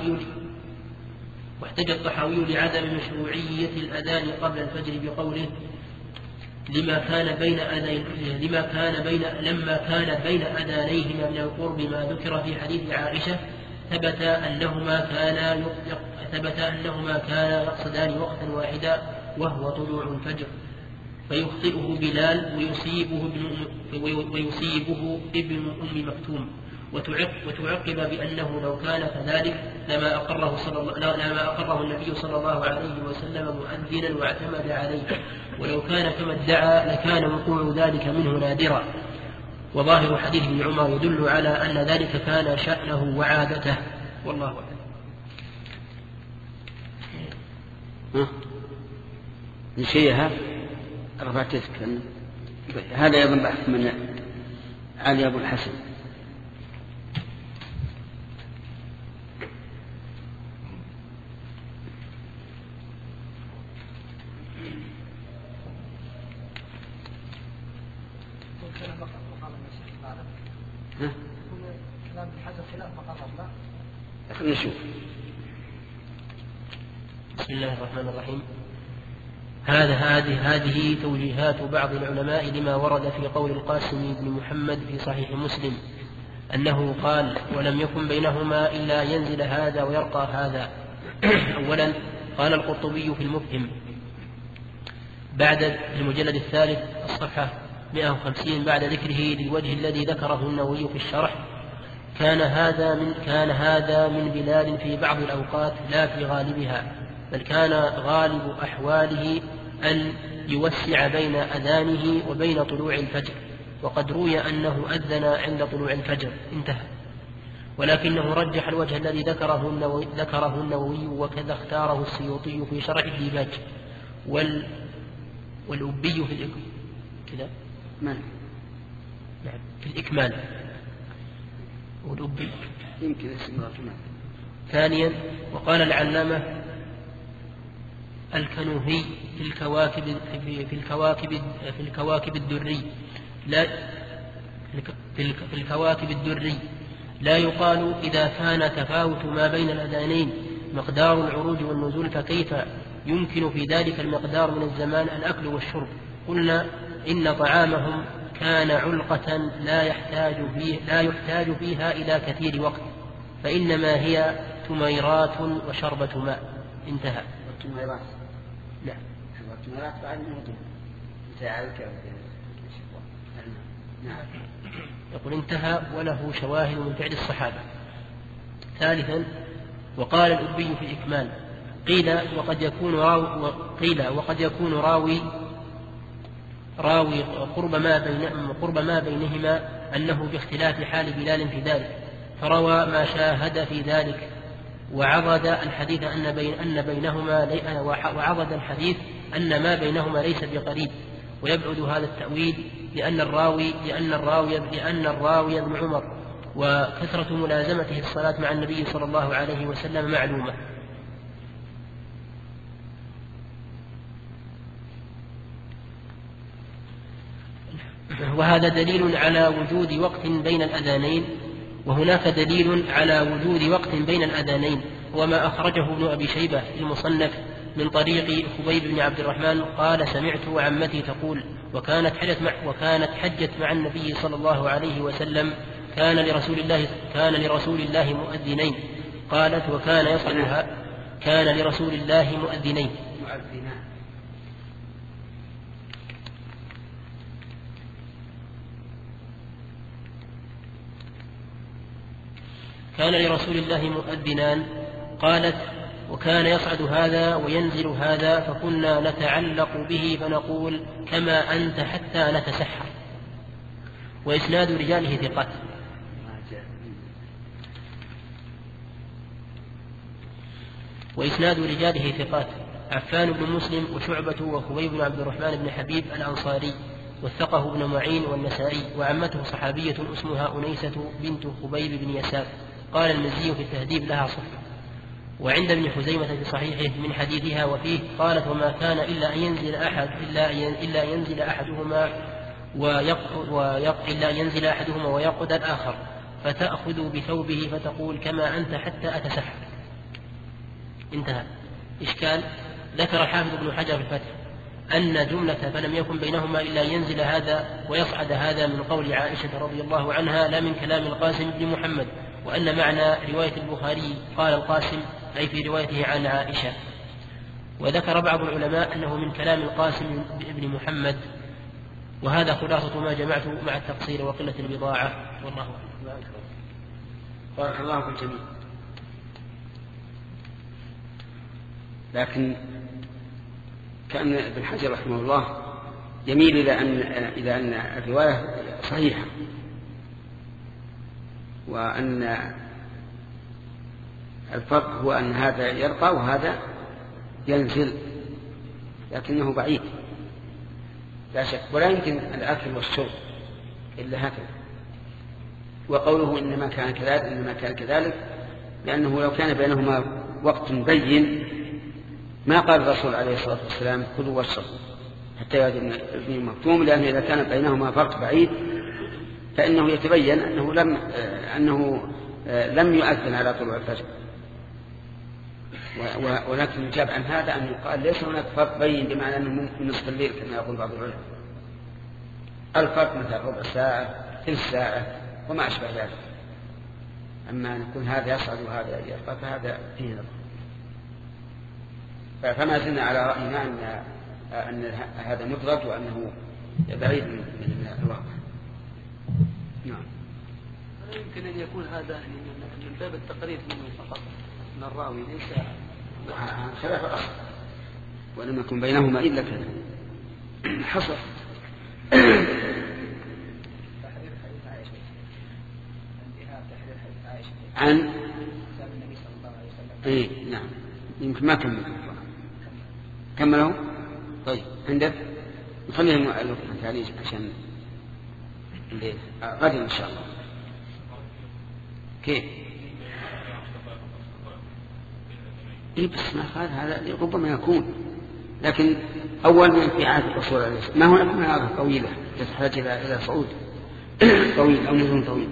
S2: الطحاوي لعدم مشروعية الأذان قبل الفجر بقوله: لما كان بين أذانيهما من القرب ما ذكر في حديث عائشة، ثبت أنهما كانا يقصدان وقتا واحدا وهو طلوع الفجر، فيخطئه بلال ويصيبه ابن أم مكتوم. وتعقب بأنه لو كان كذلك لما أقره النبي صلى الله عليه وسلم مؤذنا واعتمد عليه، ولو كان كما ادعى لكان وقوع ذلك منه نادرا. وظاهر حديث ابن عمر يدل على أن ذلك كان شأنه وعادته، والله أعلم.
S1: نشيها رفعتك هذا أيضا بحث من علي أبو الحسن. نشوف.
S2: بسم الله الرحمن الرحيم. هذه توجيهات بعض العلماء لما ورد في قول القاسم بن محمد في صحيح مسلم أنه قال: ولم يكن بينهما إلا ينزل هذا ويرقى هذا. أولا، قال القرطبي في المفهم بعد المجلد الثالث الصفحة 150 بعد ذكره للوجه الذي ذكره النووي في الشرح. كان هذا من بلال في بعض الأوقات لا في غالبها، بل كان غالب أحواله أن يوسع بين أذانه وبين طلوع الفجر، وقد روي أنه أذن عند طلوع الفجر. انتهى. ولكنه رجح الوجه الذي ذكره النووي وكذا اختاره السيوطي في شرح الديباج والأبي في الإكمال والأبي
S1: يمكن اسمه كمان.
S2: ثانيا، وقال العلامة الكنوهي في الكواكب الدري لا يقال إذا كان تفاوت ما بين الأذانين مقدار العروج والنزول فكيف يمكن في ذلك المقدار من الزمان الأكل والشرب؟ قلنا إن طعامهم كان علقة لا يحتاج فيها إلى كثير وقت، فإنما هي تميرات وشربة ماء. انتهى.
S1: التميرات.
S2: نعم.
S1: التميرات بعد موضوع.
S2: نعم. يقول انتهى وله شواهد من فعل الصحابة. ثالثا، وقال الأبي في الإكمال قيل وقد يكون راوي قرب ما بينهما أنه باختلاف حال بلال في ذلك، فروى ما شاهد في ذلك، وعضد الحديث أن ما بينهما ليس بقريب، ويبعد هذا التأويل لأن الراوي ابن عمر، وكثرة ملازمته الصلاة مع النبي صلى الله عليه وسلم معلومة. وهذا دليل على وجود وقت بين الأذانين، وهناك دليل على وجود وقت بين الأذانين، وما أخرجه ابن أبي شيبة في المصنف من طريق خبيب بن عبد الرحمن قال: سمعت عمتي تقول: وكانت حجت مع النبي صلى الله عليه وسلم، كان لرسول الله مؤذنين. قالت: وكان يصعدها. كان لرسول الله مؤذنين. كان لرسول الله مؤذنان. قالت: وكان يصعد هذا وينزل هذا، فكنا نتعلق به فنقول: كما أنت، حتى نتسحر. وإسناد رجاله ثقات: عفان بن مسلم وشعبة وخبيب بن عبد الرحمن بن حبيب الأنصاري، وثقه ابن معين والنسائي، وعمته صحابية اسمها أنيسة بنت خبيب بن يسار. قال المزي في التهذيب: لها صفة. وعند ابن حزيمة في صحيحه من حديثها وفيه قالت: وما كان إلا أن ينزل أحدهما ويقعد الآخر، فتأخذ بثوبه فتقول: كما أنت، حتى أتسحر. انتهى. إشكال: ذكر الحافظ ابن حجر في الفتح أن جملة فلم يكن بينهما إلا ينزل هذا ويصعد هذا من قول عائشة رضي الله عنها لا من كلام القاسم بن محمد، وأن معنى رواية البخاري قال القاسم أي في روايته عن عائشة. وذكر بعض العلماء أنه من كلام القاسم بن محمد، وهذا خلاصة ما جمعت مع التقصير وقلة البضاعة، والله أعلم.
S1: بارك الله في الجميع. لكن كأن ابن حجر رحمه الله يميل إلى أن الرواية صحيحة، وأن الفرق هو أن هذا يرقى وهذا ينزل، لكنه بعيد لا شك، ولا يمكن الأكل والشرب إلا هكذا. وقوله إنما كان كذلك لأنه لو كان بينهما وقت بين ما قال الرسول عليه الصلاة والسلام: كلوا واشربوا حتى يأذن ابن مكتوم، لأنه إذا كان بينهما فرق بعيد فإنه يتبين أنه لم يؤذن على طلوع الفجر. ولكن يجاب عن هذا أن يقال ليس هناك فرق بين، بمعنى أنه من نصف الليل كما يقول بعض العلماء. الفرق مثل ربع ساعة، ثلث ساعة، وما أشبه ذلك. أما أن يكون هذا يصعد وهذا يرقى فهذا فيه نظر. فما زلنا على رأينا أن هذا مدرج، وأنه بعيد من الواقع. نعم.
S5: يمكن أن يكون هذا من باب التقريب منه فقط من الراوي ليس
S1: خلاف الأصل، ولم يكن بينهما إلا كذا حصل.
S3: تحرير حديث عائشة، انتهاء تحرير حديث عائشة
S1: عن
S3: النبي صلى الله عليه وسلم.
S1: إيه نعم، يمكن ما كمله. طيب عندك نخليهم التعليج عشان غدا إن شاء الله. كيف؟ إيه بس ما قال هذا ربما يكون، لكن أول من في عهد الرسول عليه الصلاة والسلام ما هو عادة طويلة تحتاج إلى صعود طويل أو نزول طويل.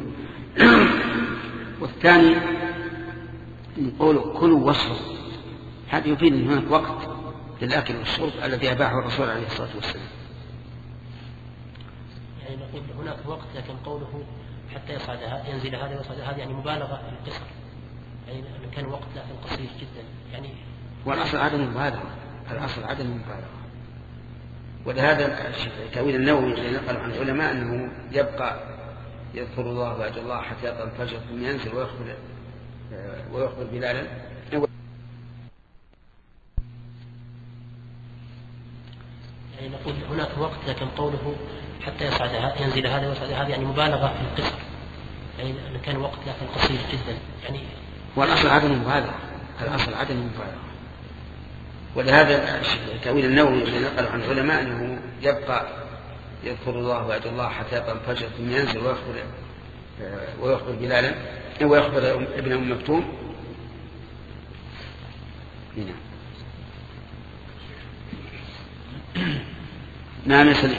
S1: والثاني نقول كلوا واشربوا، هذا يفيد أن هناك وقت للأكل والشرب الذي أباحه الرسول عليه الصلاة والسلام.
S2: يعني نقول هناك وقت، لكن قوله حتى يصعد ينزل هذا ويصعد هذا يعني مبالغة في القصر، يعني كان وقت لكن قصير جدا يعني.
S1: والأصل عدم المبالغة، الأصل عدم المبالغة. ولهذا تأويل النووي الذي نقل عن العلماء أنه يبقى يذكر الله ويدعو الله حتى يطلع الفجر ثم ينزل ويخبر بلالا.
S2: يعني نقول هناك وقت، لكن قوله حتى يصعد ينزل هذا ويصعد هذا يعني مبالغة في القصر، يعني كان وقت لكن قصير جدا يعني.
S1: والأصل عدم المبالغة، الأصل عدم المبالغة. ولهذا تأويل النووي الذي نقل عن العلماء أنه يبقى يذكر الله ويدعو الله حتى يطلع الفجر ثم ينزل ويخبر بلالا ويخبر ابن أم مكتوم. هنا نعم يا سليم.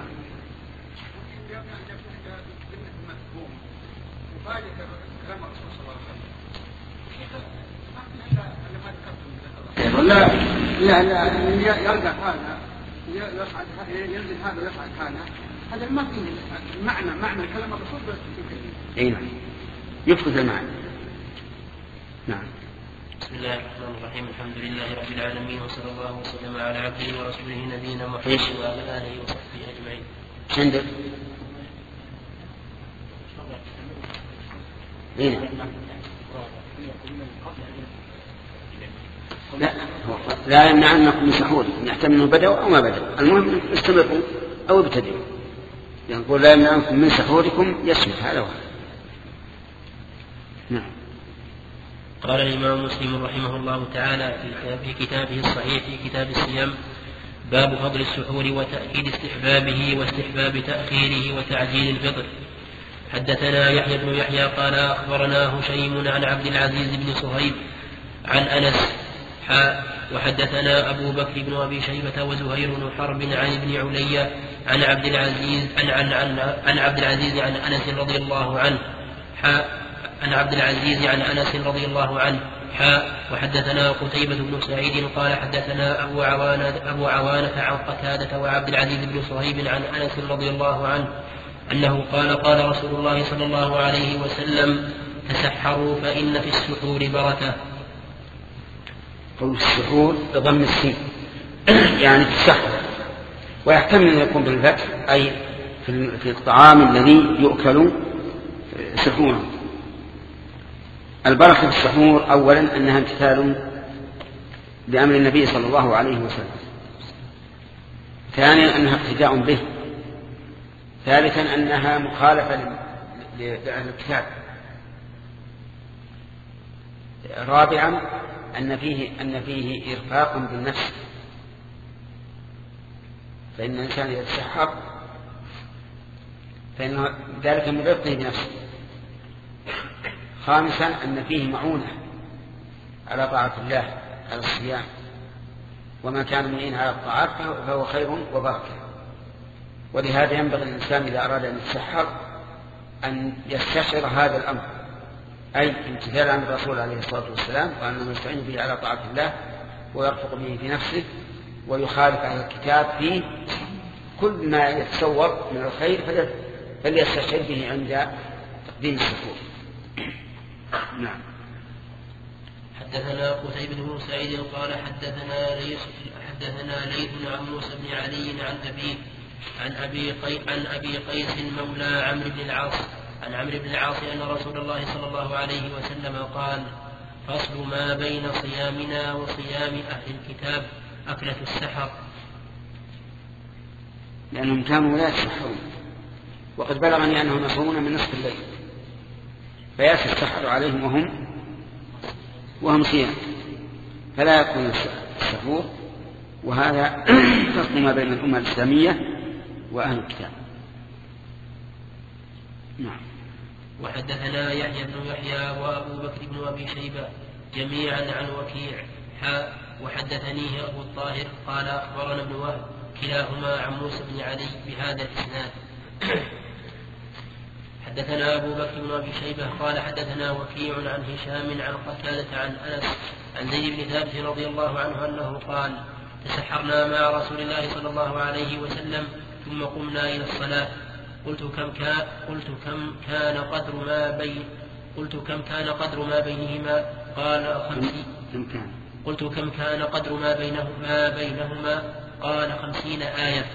S4: لا يرجع هذا يصعد ينزل هذا ويصعد هذا ما فيه معنى الكلام الرسول بس.
S1: اي نعم يفقد المعنى. نعم.
S2: بسم الله الرحمن الرحيم، الحمد لله رب العالمين، وصلى الله وسلم على عبده ورسوله نبينا محمد وعلى آله وصحبه أجمعين.
S1: عندك لا يمنعنكم من سحور، يحتمل انه بدأوا او ما بدأوا، المهم استمروا او ابتدئوا. يقول لا يمنعنكم من سحوركم يشمل هذا واحد. نعم.
S2: قال الإمام مسلم رحمه الله تعالى في كتابه الصحيح في كتاب الصيام: باب فضل السحور وتأكيد استحبابه واستحباب تأخيره وتعجيل الفطر. حدثنا يحيى بن يحيى قال أخبرنا هشيم عن عبد العزيز بن صهيب عن أنس وحدثنا أبو بكر بن أبي شيبة وزهير بن حرب عن ابن علي عن عبد العزيز عن عبد العزيز عن أنس رضي الله عنه عن عبد العزيز عن أنس رضي الله عنه وحدثنا قتيبة بن سعيد قال حدثنا أبو عوانة عن قتادة وعبد العزيز بن صهيب عن أنس رضي الله عنه أنه قال رسول الله صلى الله عليه وسلم: تسحروا فإن في السحور بركة.
S1: قول السحور بضم السين يعني في السحر، ويحتمل أن يكون بالفتح أي في الطعام الذي يؤكل سحورا. البركة في السحور أولا أنها امتثال بأمر النبي صلى الله عليه وسلم، ثانيا أنها اقتداء به، ثالثا أنها مخالفة لأهل الكتاب، رابعا أن فيه إرفاق بالنفس، فإن الإنسان يتسحر فإن ذلك من رفقه بنفسه. خامسا أن فيه معونة على طاعة الله على الصيام، وما كان معين على الطاعات فهو خير وبركة. ولهذا ينبغي الإنسان إذا أراد أن يتسحر أن يستشعر هذا الأمر، أي امتثال عن الرسول عليه الصلاة والسلام، وأنه يستعين به على طاعة الله ويرفق به في نفسه، ويخالف أهل الكتاب في كل ما يتصور من الخير فليستشعر به عند تقديم السحور. نعم.
S2: حدثنا قتيبة بن سعيد قال حدثنا ليث عن موسى بن علي عن أبيه عن أبي قيس مولى عمرو بن العاص عن عمرو بن العاص أن رسول الله صلى الله عليه وسلم قال: فصل ما بين صيامنا وصيام أهل الكتاب أكلة السحر.
S1: لأنهم كانوا لا يسحرون، وقد بلغني أنهم يصومون من نصف الليل، فيأتي السحر عليهم وهم صيام، فلا يكون السحور. وهذا فصل ما بين الأمة الإسلامية وأهل الكتاب. نعم.
S2: وحدثنا يحيى بن يحيى وأبو بكر بن أبي شيبة جميعا عن وكيع وحدثنيه أبو الطاهر قال أخبرنا ابن وهب كلاهما عن موسى بن علي بهذا الإسناد. حدثنا أبو بكر بن أبي شيبة قال حدثنا وكيع عن هشام عن قتادة عن أنس عن زيد بن ثابت رضي الله عنه أنه قال: تسحرنا مع رسول الله صلى الله عليه وسلم ثم قمنا إلى الصلاة. قلت كم كان قدر ما بينهما؟ قال 50. قلت كم كان قدر ما بينهما؟ قال 50 آية.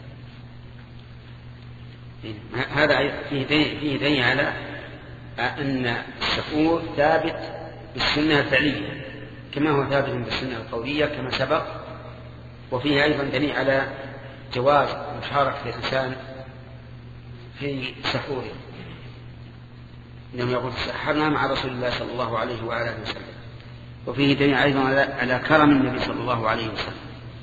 S1: هذا فيه دليل على أن السحور ثابت بالسنة الفعلية كما هو ثابت بالسنة القولية كما سبق، وفيه أيضا دليل على جواز مشاركة الإنسان في سحوره، إنه يقول: تسحرنا مع رسول الله صلى الله عليه وآله وسلم. وفيه دليل أيضا على كرم النبي صلى الله عليه وسلم،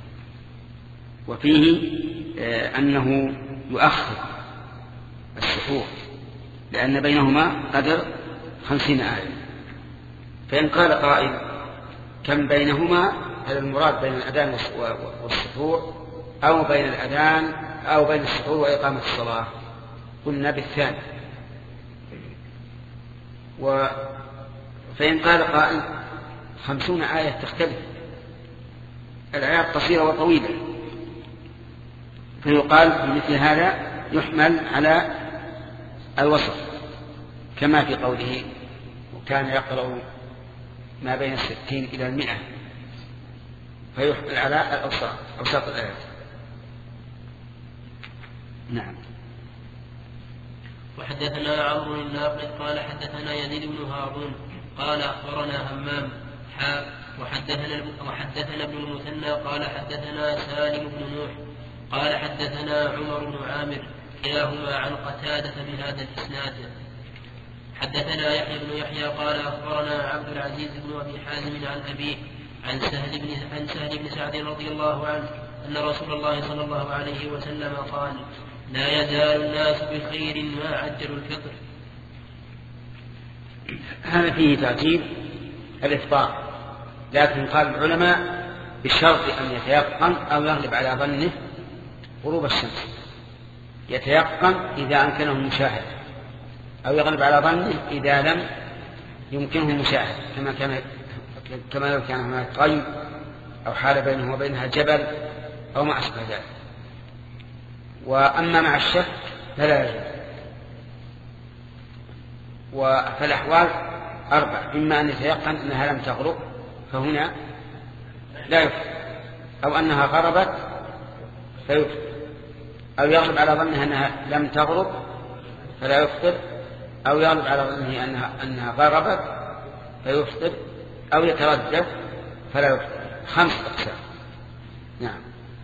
S1: وفيه أنه يؤخر السحور لأن بينهما قدر 50 آية. فإن قال قائل: كم بينهما؟ هل المراد بين الأذان والسحور أو بين الأذان أو بين السحور وإقامة الصلاة؟ قلنا بالثاني. فإن قال قائل: 50 آية تختلف، الآيات قصيرة وطويلة، فيقال بمثل هذا يحمل على الوسط كما في قوله: وكان يقرأ ما بين 60 إلى 100، فيحمل على أوساط الآيات. نعم.
S2: وحدثنا عمرو الناقد قال حدثنا يزيد بن هارون قال أخبرنا همام وحدثنا ابن المثنى قال حدثنا سالم بن نوح قال حدثنا عمر بن عامر كلاهما عن قتادة بهذا الإسناد. حدثنا يحيى بن يحيى قال أخبرنا عبد العزيز بن أبي حازم عن أبيه عن سهل بن سعد رضي الله عنه أن رسول الله صلى الله عليه وسلم قال: لا يزال الناس بخير ما عجلوا الفطر.
S1: هذا فيه ترتيب الإفطار، لكن قال العلماء بشرط أن يتيقن أو يغلب على ظنه غروب الشمس. يتيقن إذا أمكنه المشاهدة، أو يغلب على ظنه إذا لم يمكنه المشاهدة، كما لو كان هناك قيم أو حال بينه وبينها جبل أو ما أشبه ذلك. وأما مع الشك فلا يجوز. فالأحوال 4: إما أن يتيقن أنها لم تغرب فهنا لا يفطر، أو أنها غربت فيفطر، أو يغلب على ظنها أنها لم تغرب فلا يفطر، أو يغلب على ظنه أنها غربت فيفطر، أو يتردد فلا يفطر. 5 أقسام. نعم.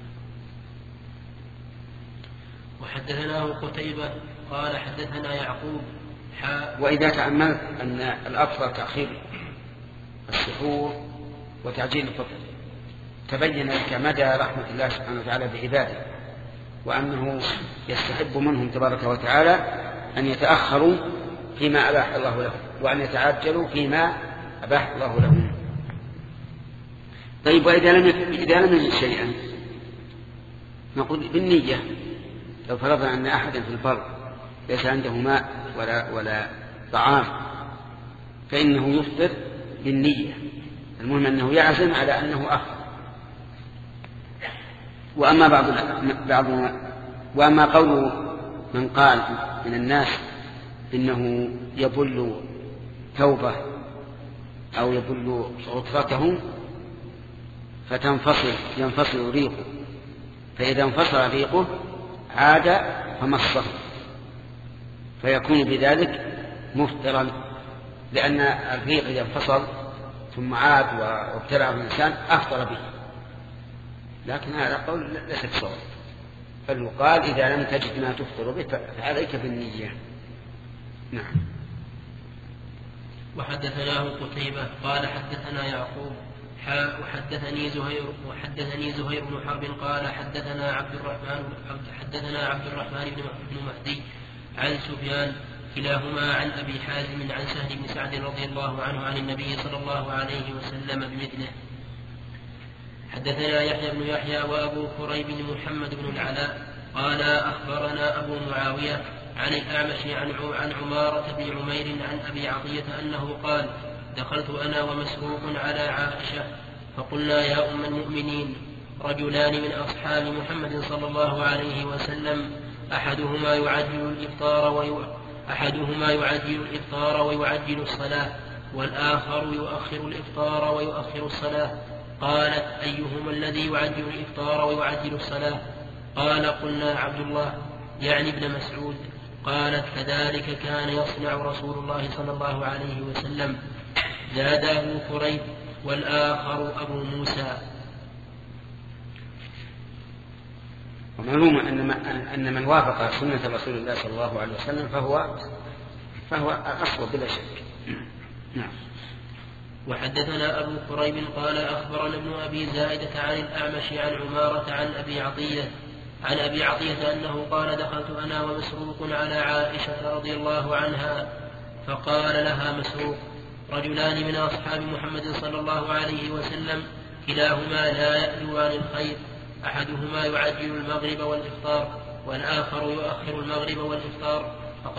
S2: وحدثناه قتيبة قال حدثنا يعقوب
S1: وإذا تأملت أن الأفضل تأخير السحور وتعجيل الفطر تبين لك مدى رحمة الله سبحانه وتعالى بعباده، وأنه يستحب منهم تبارك وتعالى أن يتأخروا فيما أباح الله لهم، وأن يتعجلوا فيما أباح الله لهم. طيب، وإذا لم يجد شيئا نقول بالنية. لو فرضنا أن أحدا في البر ليس عنده ماء ولا طعام فإنه يفطر بالنية، المهم أنه يعزم على أنه أفطر. وأما قول من قال من الناس إنه يبل ثوبه أو يبل غطرته ينفصل ريقه، فإذا انفصل ريقه عاد فمصه، فيكون بذلك مفطرا، لأن الريق إذا انفصل ثم عاد وابتلعه الإنسان أفطر به. لكن هذا قول ليس بصواب، بل يقال إذا لم تجد ما تفطر به فعليك بالنية. نعم.
S2: وحدثناه قتيبة قال حدثنا يعقوب وحدثني زهير بن حرب قال حدثنا عبد الرحمن بن مهدي عن سفيان كلاهما عن أبي حازم عن سهل بن سعد رضي الله عنه عن النبي صلى الله عليه وسلم بمثله. حدثنا يحيى بن يحيى وأبو كريب محمد بن العلاء قال أخبرنا أبو معاوية عن الأعمش عن عمارة بن عمير عن أبي عطية أنه قال دخلت أنا ومسروق على عائشة فقلنا يا أم المؤمنين رجلان من أصحاب محمد صلى الله عليه وسلم أحدهما يعجل الإفطار ويعجل الصلاة والآخر يؤخر الإفطار ويؤخر الصلاة. قالت أيهما الذي يعجل الإفطار ويعجل الصلاة؟ قال قلنا عبد الله يعني ابن مسعود. قالت كذلك كان يصنع رسول الله صلى الله عليه وسلم. زاد أبو كريب والآخر أبو موسى.
S1: ومعلوم أن من وافق سنة رسول الله صلى الله عليه وسلم فهو أصوب بلا شك. نعم.
S2: وحدثنا أبو كريب قال أخبرنا ابن أبي زائدة عن الأعمش عن عمارة عن أبي عطية أنه قال دخلت أنا ومسروق على عائشة رضي الله عنها فقال لها مسروق رجلان من أصحاب محمد صلى الله عليه وسلم كلاهما لا يألو عن الخير أحدهما يعجل المغرب والإفطار والآخر يؤخر المغرب والإفطار.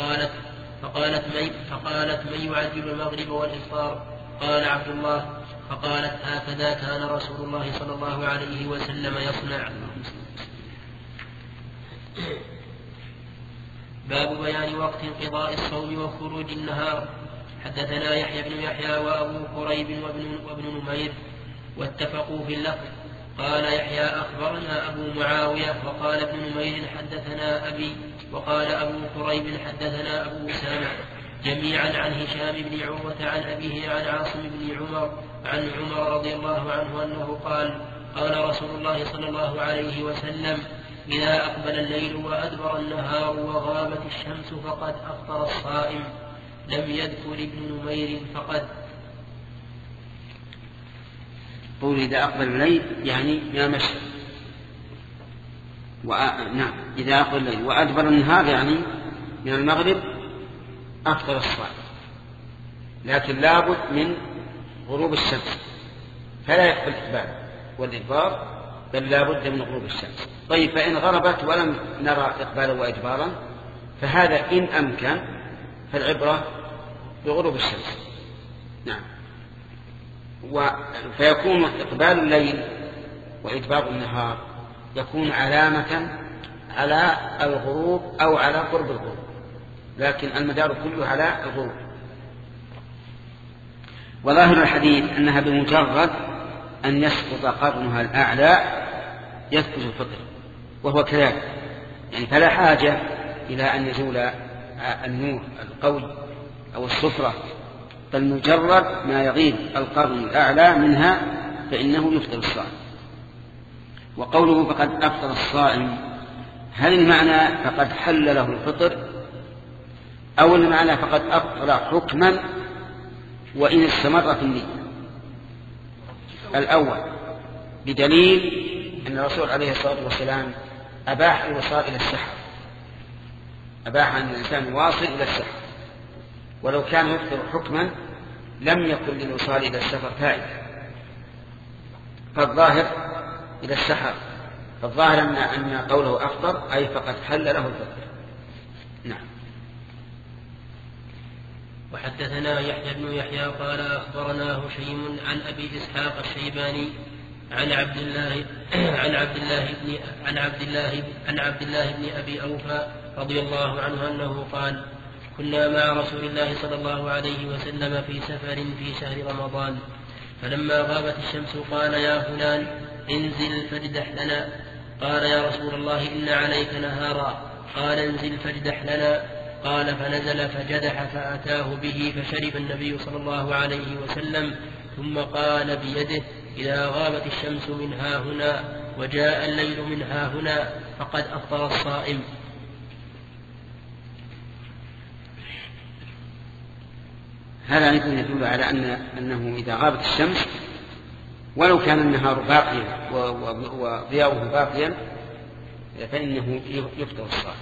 S2: فقالت من يعجل المغرب والإفطار؟ قال عبد الله. فقالت هكذا كان رسول الله صلى الله عليه وسلم يصنع. باب بيان وقت انقضاء الصوم وخروج النهار. حدثنا يحيى بن يحيى وأبو كريب وابن نمير واتفقوا في اللفظ. قال يحيى أخبرنا أبو معاوية وقال ابن نمير حدثنا أبي وقال أبو كريب حدثنا أبو أسامة جميعا عن هشام بن عروة عن أبيه عن عاصم بن عن عمر رضي الله عنه أنه قال قال رسول الله صلى الله عليه وسلم إذا أقبل الليل وأدبر النهار وغابت الشمس فقد أفطر الصائم. لم يذكر ابن نمير فقد.
S1: قول إذا أقبل الليل يعني يا مشرق نعم إذا أقبل الليل وأدبر النهار يعني من المغرب أفطر الصائم، لكن لابد من غروب الشمس فلا يكفي الإقبال والإدبار بل لابد من غروب الشمس. طيب فإن غربت ولم نرى إقبالا وإدبارا فهذا إن أمكن فالعبرة بغروب الشمس. نعم. فيكون إقبال الليل وإدبار النهار يكون علامة على الغروب أو على قرب الغروب، لكن المدار كله على الغروب. وظاهر الحديث أنها بمجرد أن يسقط قرنها الأعلى يسقط الفطر، وهو كذلك يعني فلا حاجة إلى أن يزول النور القوي أو الصفرة، بل مجرد ما يغيب القرن الأعلى منها فإنه يفطر الصائم. وقوله فقد أفطر الصائم هل المعنى فقد حل له الفطر أو المعنى فقد أفطر حكما وإن استمر في النية؟ الأول بدليل أن الرسول عليه الصلاة والسلام أباح الوصال إلى السحر، أباح أن الإنسان يواصل إلى السحر، ولو كان يفطر حكما لم يكن للوصال إلى السفر فائدة، فالظاهر إلى السحر، فالظاهر أن قوله أفطر أي فقد حل له الفطر. نعم.
S2: وحدثنا يحيى بن يحيى قال أخبرنا هشيم عن أبي إسحاق الشيباني عن عبد الله بن أبي أوفى رضي الله عنه أنه قال كنا مع رسول الله صلى الله عليه وسلم في سفر في شهر رمضان، فلما غابت الشمس قال يا فلان انزل فاجدح لنا، قال يا رسول الله إن عليك نهارا. قال انزل فاجدح لنا. قال فنزل فجدح فأتاه به فشرب النبي صلى الله عليه وسلم ثم قال بيده إذا غابت الشمس من ها هنا وجاء الليل من ها هنا فقد أفطر الصائم.
S1: هذا يدل على أنه إذا غابت الشمس ولو كان النهار باقيا وضياؤه باقيا فإنه يفطر الصائم.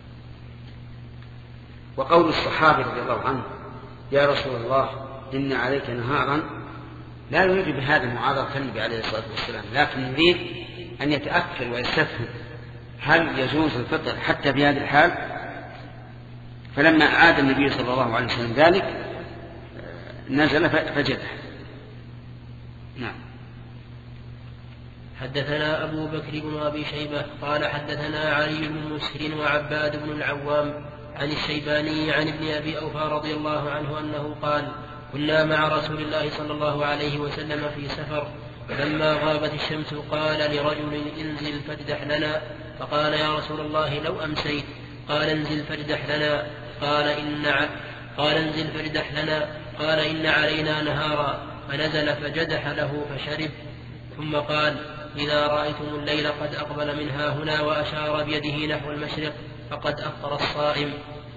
S1: وقول الصحابي رضي الله عنه يا رسول الله إن عليك نهارا لا يريد بهذا معارضة النبي عليه الصلاة والسلام، لكن يريد أن يتأكد ويستفهم هل يجوز الفطر حتى في هذه الحال. فلما أعاد النبي صلى الله عليه وسلم ذلك نزل فجدح. نعم.
S2: حدثنا أبو بكر بن أبي شيبة قال حدثنا علي بن مسهر وعباد بن العوام عن الشيباني عن ابن أبي أوفى رضي الله عنه أنه قال كنا مع رسول الله صلى الله عليه وسلم في سفر فلما غابت الشمس قال لرجل انزل فاجدح لنا. فقال يا رسول الله لو أمسيت. قال انزل فاجدح لنا. قال انزل فاجدح لنا. قال إن علينا نهارا. فنزل فجدح له فشرب ثم قال إذا رأيتم الليل قد أقبل من ها هنا وأشار بيده نحو المشرق فقد أفطر الصائم.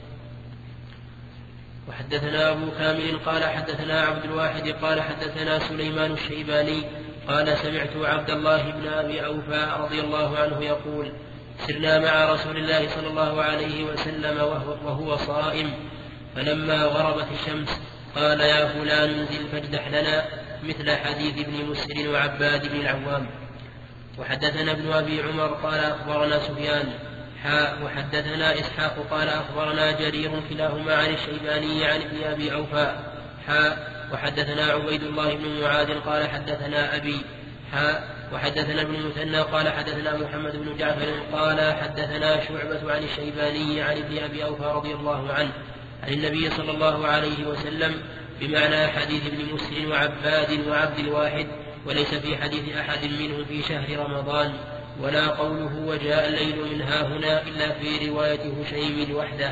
S2: وحدثنا أبو كامل قال حدثنا عبد الواحد قال حدثنا سليمان الشيباني قال سمعت عبد الله بن أبي أوفى رضي الله عنه يقول سرنا مع رسول الله صلى الله عليه وسلم وهو صائم فلما غربت الشمس قال يا فلان انزل فاجدح لنا مثل حديث ابن مسهر وعباد بن العوام. وحدثنا ابن أبي عمر قال أخبرنا سفيان وحدثنا إسحاق قال أخبرنا جرير كلاهما عن الشيباني عن ابن أبي أوفى وحدثنا عبيد الله بن معاذ قال حدثنا أبي وحدثنا ابن المثنى قال حدثنا محمد بن جعفر قال حدثنا شعبة عن الشيباني عن ابن أبي أوفى رضي الله عنه عن النبي صلى الله عليه وسلم بمعنى حديث ابن مسهر وعباد وعبد الواحد وليس في حديث أحد منهم في شهر رمضان ولا قوله وجاء الليل من ها هنا إلا في رواية هشيم وحده.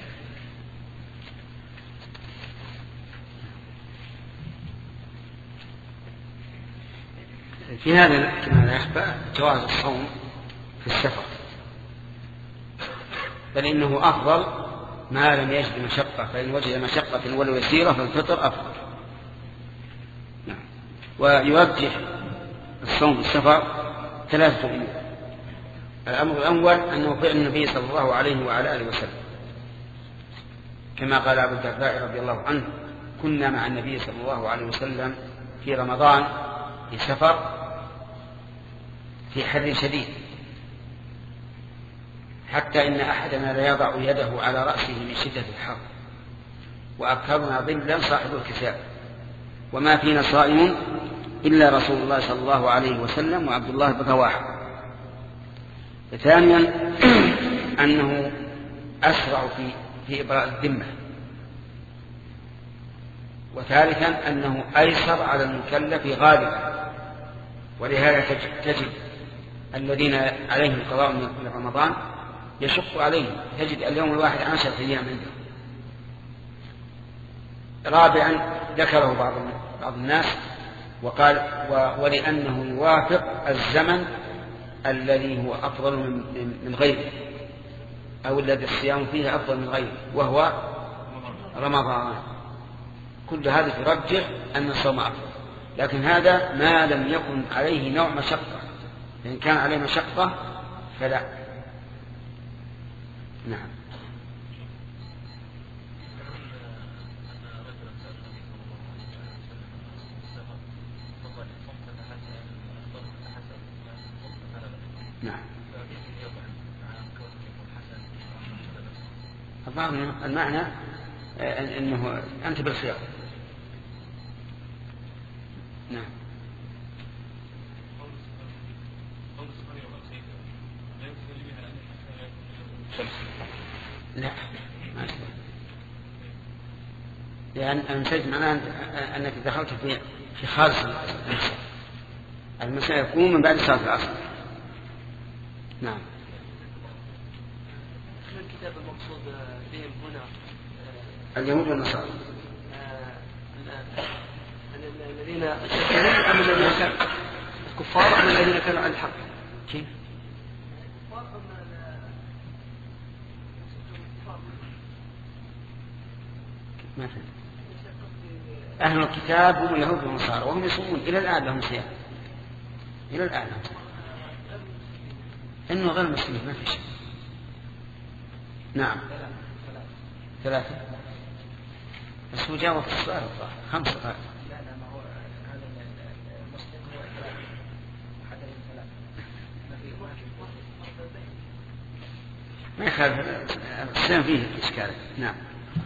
S1: في هذا كما لا يخفى جواز الصوم في السفر، بل إنه أفضل ما لم يجد مشقة، فإن وجد مشقة ولو يسيرة فالفطر أفضل. نعم. ويرجح الصوم في السفر 3 أمور. الأمر الأول أنه فعل النبي صلى الله عليه وعلى آله وسلم كما قال أبو الدرداء رضي الله عنه كنا مع النبي صلى الله عليه وسلم في رمضان في سفر في حر شديد حتى إن أحدنا لا يضع يده على رأسه من شدة الحر وأكثرنا ظلا صاحب الكساء وما فينا صائم إلا رسول الله صلى الله عليه وسلم وعبد الله بن رواحة. ثانيا أنه أسرع في إبراء الذمة. وثالثا أنه أيسر على المكلف غالبا، ولهذا تجد الذين عليهم القضاء من رمضان يشق عليهم، تجد اليوم الواحد 10 أيام عنده. رابعا ذكره بعض الناس وقال ولأنه يوافق الزمن الذي هو أفضل من غيره أو الذي الصيام فيه أفضل من غيره وهو رمضان. كل هذا ترجح أن الصوم أفضل، لكن هذا ما لم يكن عليه نوع مشقة، فإن كان عليه مشقة فلا. نعم. نعم. المعنى أنه أنت بالخيار. نعم. لا ما أشبه، لأن أمسيت معناه أنك دخلت في خالص المساء. المساء يكون من بعد صلاة العصر. نعم.
S5: الكتاب المقصود بهم هنا
S1: اليهود والنصارى
S5: الذين أم الذين كانوا الكفار أم الذين كانوا على الحق؟
S1: كيف؟ ما فهمت. أهل الكتاب هم اليهود والنصارى وهم يصومون إلى الآن لهم صيام إلى الآن لهم صيام. إنه غير مسلم ما في شيء. نعم 3 بس هو جاوب في السؤال 5 قال. ما يخالف الصيام فيه إشكال. نعم.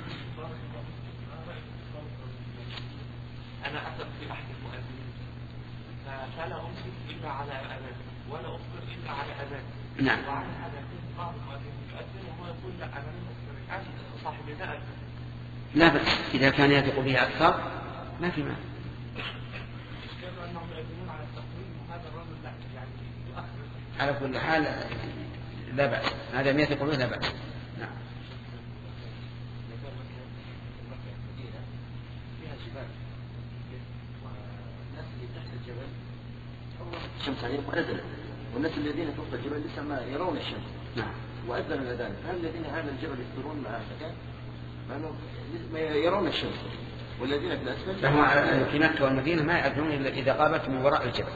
S7: أنا أثق في أحد المؤذنين فلا أمسك إلا على أذان ولا أخبر إلا على أذان.
S1: نعم.
S7: وعلى هذا بعض المؤذنين يؤذن وهو يقول لا أنا لم أذن صاحبي لا أذن.
S1: لا بأس إذا كان يثق به أكثر ما في مانع.
S7: كانوا أنهم يؤذنون على التقويم وهذا الرجل لا يعني يؤخر.
S1: على كل حال لا بأس هذا ما يثق به لا بأس. نعم.
S8: الشمس عليهم وأذن والناس الذين فوق الجبل لسه ما يرون الشمس.
S1: نعم.
S8: وأذن الأذان هل الذين على الجبل يفطرون مع الأذان؟ ما يرون الشمس والذين في الأسفل
S1: فهم في مكة والمدينة ما يأذنون إلا إذا غابت من وراء الجبل.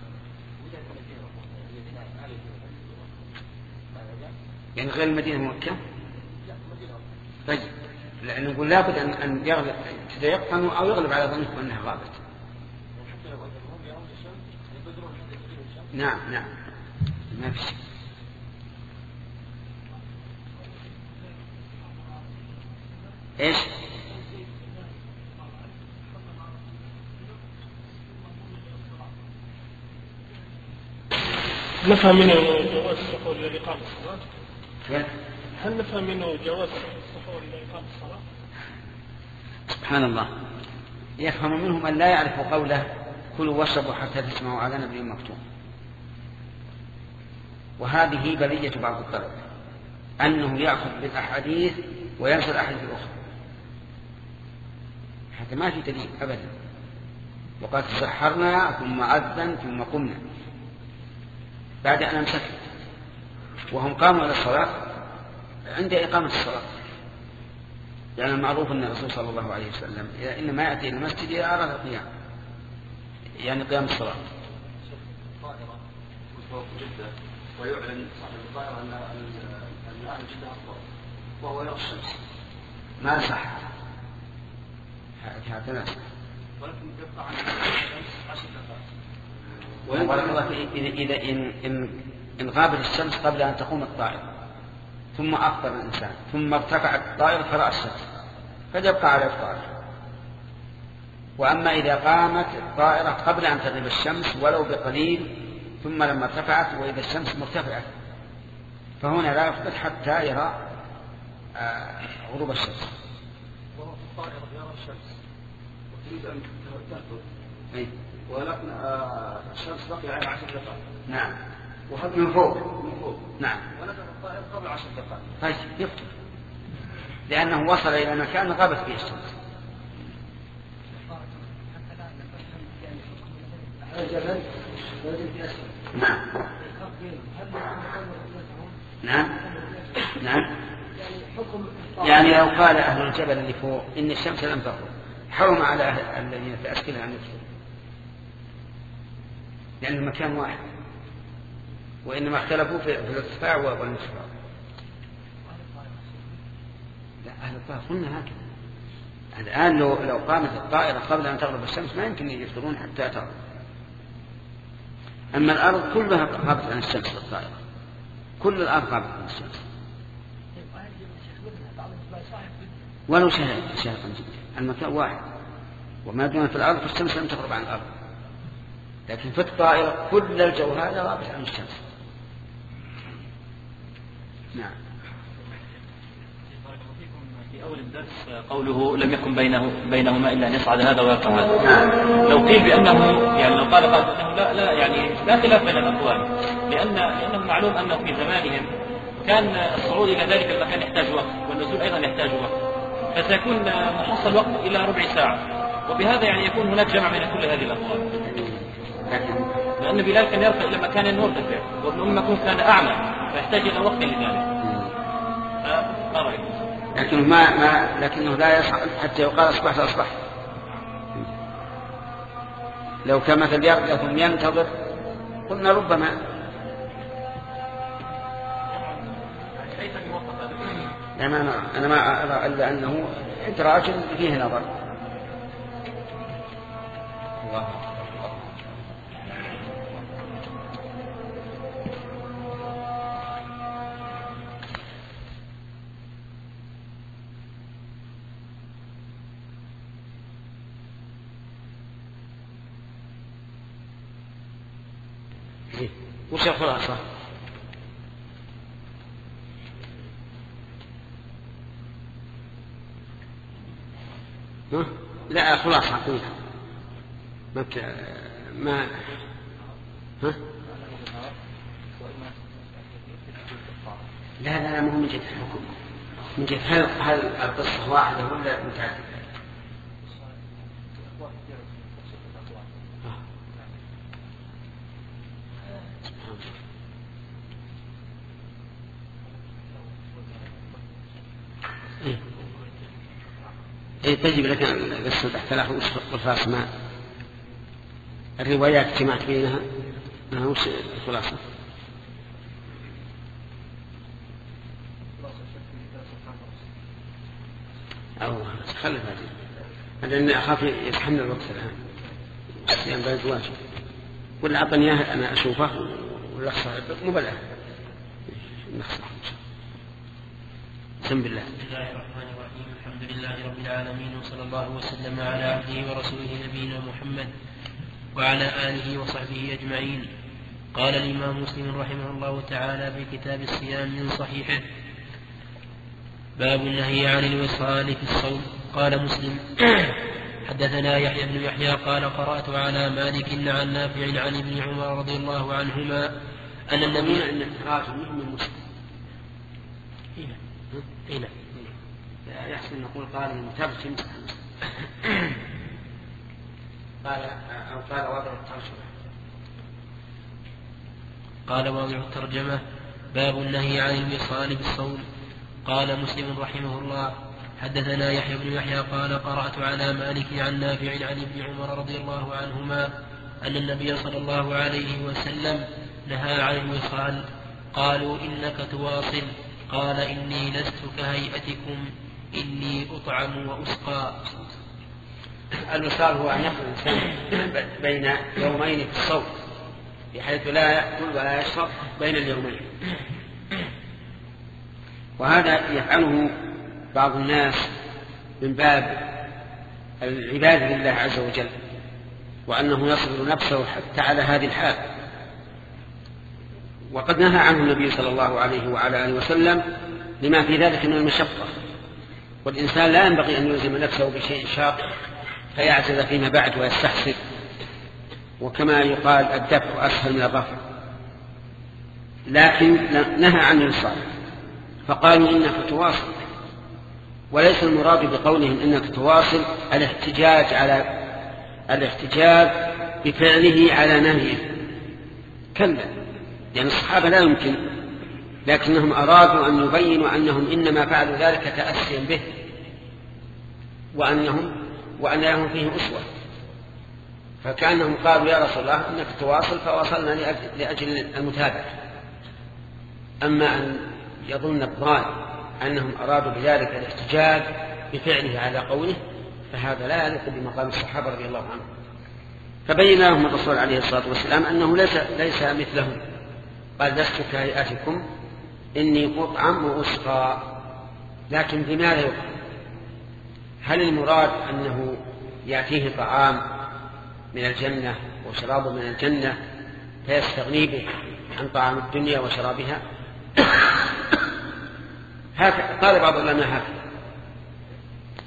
S1: يعني غير المدينة ومكة. طيب لأن نقول لابد أن يتيقنوا أو يغلب على ظنهم أنها غابت. نعم نعم ما في شيء. ايش؟
S9: نفهم منه جواز السحور لإقامة الصلاة؟ هل نفهم منه جواز السحور لإقامة الصلاة؟
S1: سبحان الله. يفهم منهم أن لا يعرف قوله كلوا واشربوا حتى تسمعوا أذان ابن مكتوم. وهذه بلية بعض الطلبة أنه يأخذ بالأحاديث وينسى الأحاديث الأخرى. حتى ما في دليل أبدا. وقد تسحرنا ثم أذن ثم قمنا بعد أن أمسكنا وهم قاموا إلى الصلاة عند إقامة الصلاة. لأن المعروف أن الرسول صلى الله عليه وسلم إنما يأتي إلى المسجد إلى أراد القيام يعني قيام الصلاة.
S8: الطائرة فوق جدة ويعلن صاحب الطائرة أن أهل جدة أفضل وهو يرى الشمس
S1: ما صح هكذا.
S8: ولكن يبقى عن الشمس 10 دقائق.
S1: وبارك الله إذا إن غابت الشمس قبل أن تقوم الطائرة ثم أفطر الإنسان ثم ارتفعت الطائرة فرأى الشمس فيبقى على إفطاره. وأما إذا قامت الطائرة قبل أن تغيب الشمس ولو بقليل ثم لما ارتفعت وإذا الشمس مرتفعة فهنا لا يفطر حتى يرى غروب الشمس.
S8: وهو في الطائرة يرى الشمس وتريد أن تهدد ولكن الشمس بقي على 10 دقائق.
S1: نعم. وهذا من فوق. نعم.
S8: ونزل الطائرة قبل 10 دقائق.
S1: طيب يفطر لأنه وصل إلى مكان غابت فيه الشمس. نعم. نعم. نعم. يعني لو قال أهل الجبل اللي فوق إن الشمس لم تغرب حرم على الذين في أسفلها أن يفطروا لأن المكان واحد وإنما اختلفوا في الارتفاع والانخفاض. لا أهل الطائرة قلنا هكذا. الآن لو قامت الطائرة قبل أن تغرب الشمس ما يمكن يفطرون حتى تغرب. أما الأرض كلها غابت عن الشمس الطائرة كل الأرض غابت عن الشمس ولو شهقا جدا. المكان واحد وما دون في الأرض فالشمس لم تغرب عن الأرض لكن في الطائرة كل الجو هذا غابت عن الشمس. نعم.
S7: في
S6: في أول الدرس قوله لم يكن بينهما إلا أن يصعد هذا ويرفع هذا. لو قيل بأنه يعني لو قال أنه لا يعني لا خلاف بين الأقوال، لأنه معلوم أنه في زمانهم كان الصعود إلى ذلك المكان يحتاج وقت، والنزول أيضا يحتاج وقت، فسيكون محصل وقت إلى ربع ساعة، وبهذا يعني يكون هناك جمع بين كل هذه الأقوال. لأن بلال كان يرفع إلى مكان مرتفع، وابن أم مكتوم كان أعلى فيحتاج إلى وقت لذلك.
S1: لكنه لا يصعد حتى يقال أصبحت أصبحت. لو كان مثل يرقى ينتظر قلنا ربما. أنا ما أرى إلا أنه إدراج فيه نظر. وش الخلاصة؟ لا خلاصة أقولها ما ها؟ لا مو من جهة الحكم، من جهة هل القصة واحدة ولا متعددة؟ تجب لك القصة تحت الخلاصة ما الروايات اجتمعت بينها ما هو الخلاصة. أو خلف هذه لأني أخاف يتحمل الوقت الآن الصيام بلد واجب، ولا أعطني إياه أنا أشوفه ولا أخسر مبلغ نخسر. بسم الله.
S2: بسم الله الرحمن الرحيم. الحمد لله رب العالمين، وصلى الله وسلم على عبده ورسوله نبينا محمد وعلى آله وصحبه أجمعين. قال الإمام مسلم رحمه الله تعالى في كتاب الصيام من صحيحه: باب النهي عن الوصال في الصوم. قال مسلم: حدثنا يحيى بن يحيى قال قرأت على مالك عن نافع عن ابن عمر رضي الله عنهما أن النبي
S1: أن راجل من مسلم
S2: هنا
S1: يحسن نقول قال المترجم قال وضع الترجمة.
S2: قال واضع الترجمة: باب النهي عن الوصال بالصوم. قال مسلم رحمه الله: حدثنا يحيى بن يحيى قال قرأت على مالك عن نافع عن ابن عمر رضي الله عنهما أن النبي صلى الله عليه وسلم نهى عن الوصال. قالوا: إنك تواصل. قال: إني لست كهيئتكم، إني أطعم وأسقى.
S1: الوصال هو أن يأخذ الإنسان بين يومين في الصوم بحيث لا يأكل ولا يشرب بين اليومين، وهذا يفعله بعض الناس من باب العبادة لله عز وجل، وأنه يصبر نفسه حتى على هذه الحال. وقد نهى عنه النبي صلى الله عليه وعلى آله وسلم لما في ذلك من المشقة، والإنسان لا ينبغي أن يلزم نفسه بشيء شاق فيعجز فيما بعد ويستحسر، وكما يقال الدفع أسهل من الرفع. لكن نهى عن الوصال، فقالوا إنك تواصل، وليس المراد بقولهم إنك تواصل الاحتجاج بفعله على نهيه، كلا، يعني الصحابة لا يمكن، لكنهم أرادوا أن يبينوا أنهم إنما فعلوا ذلك تأسيا به، وأن لهم فيه أسوة، فكأنهم قالوا: يا رسول الله إنك تواصل فواصلنا لأجل المتابعة. أما أن يظن الظان أنهم أرادوا بذلك الاحتجاج بفعله على قوله فهذا لا يليق بمقام الصحابة رضي الله عنهم. فبين لهم الرسول عليه الصلاة والسلام أنه ليس مثلهم، قال: لست كهيئتكم، إني أطعم وأسقى. لكن بماذا يطعم؟ هل المراد أنه يأتيه طعام من الجنة وشراب من الجنة فيستغني به عن طعام الدنيا وشرابها؟ قال بعض العلماء هكذا،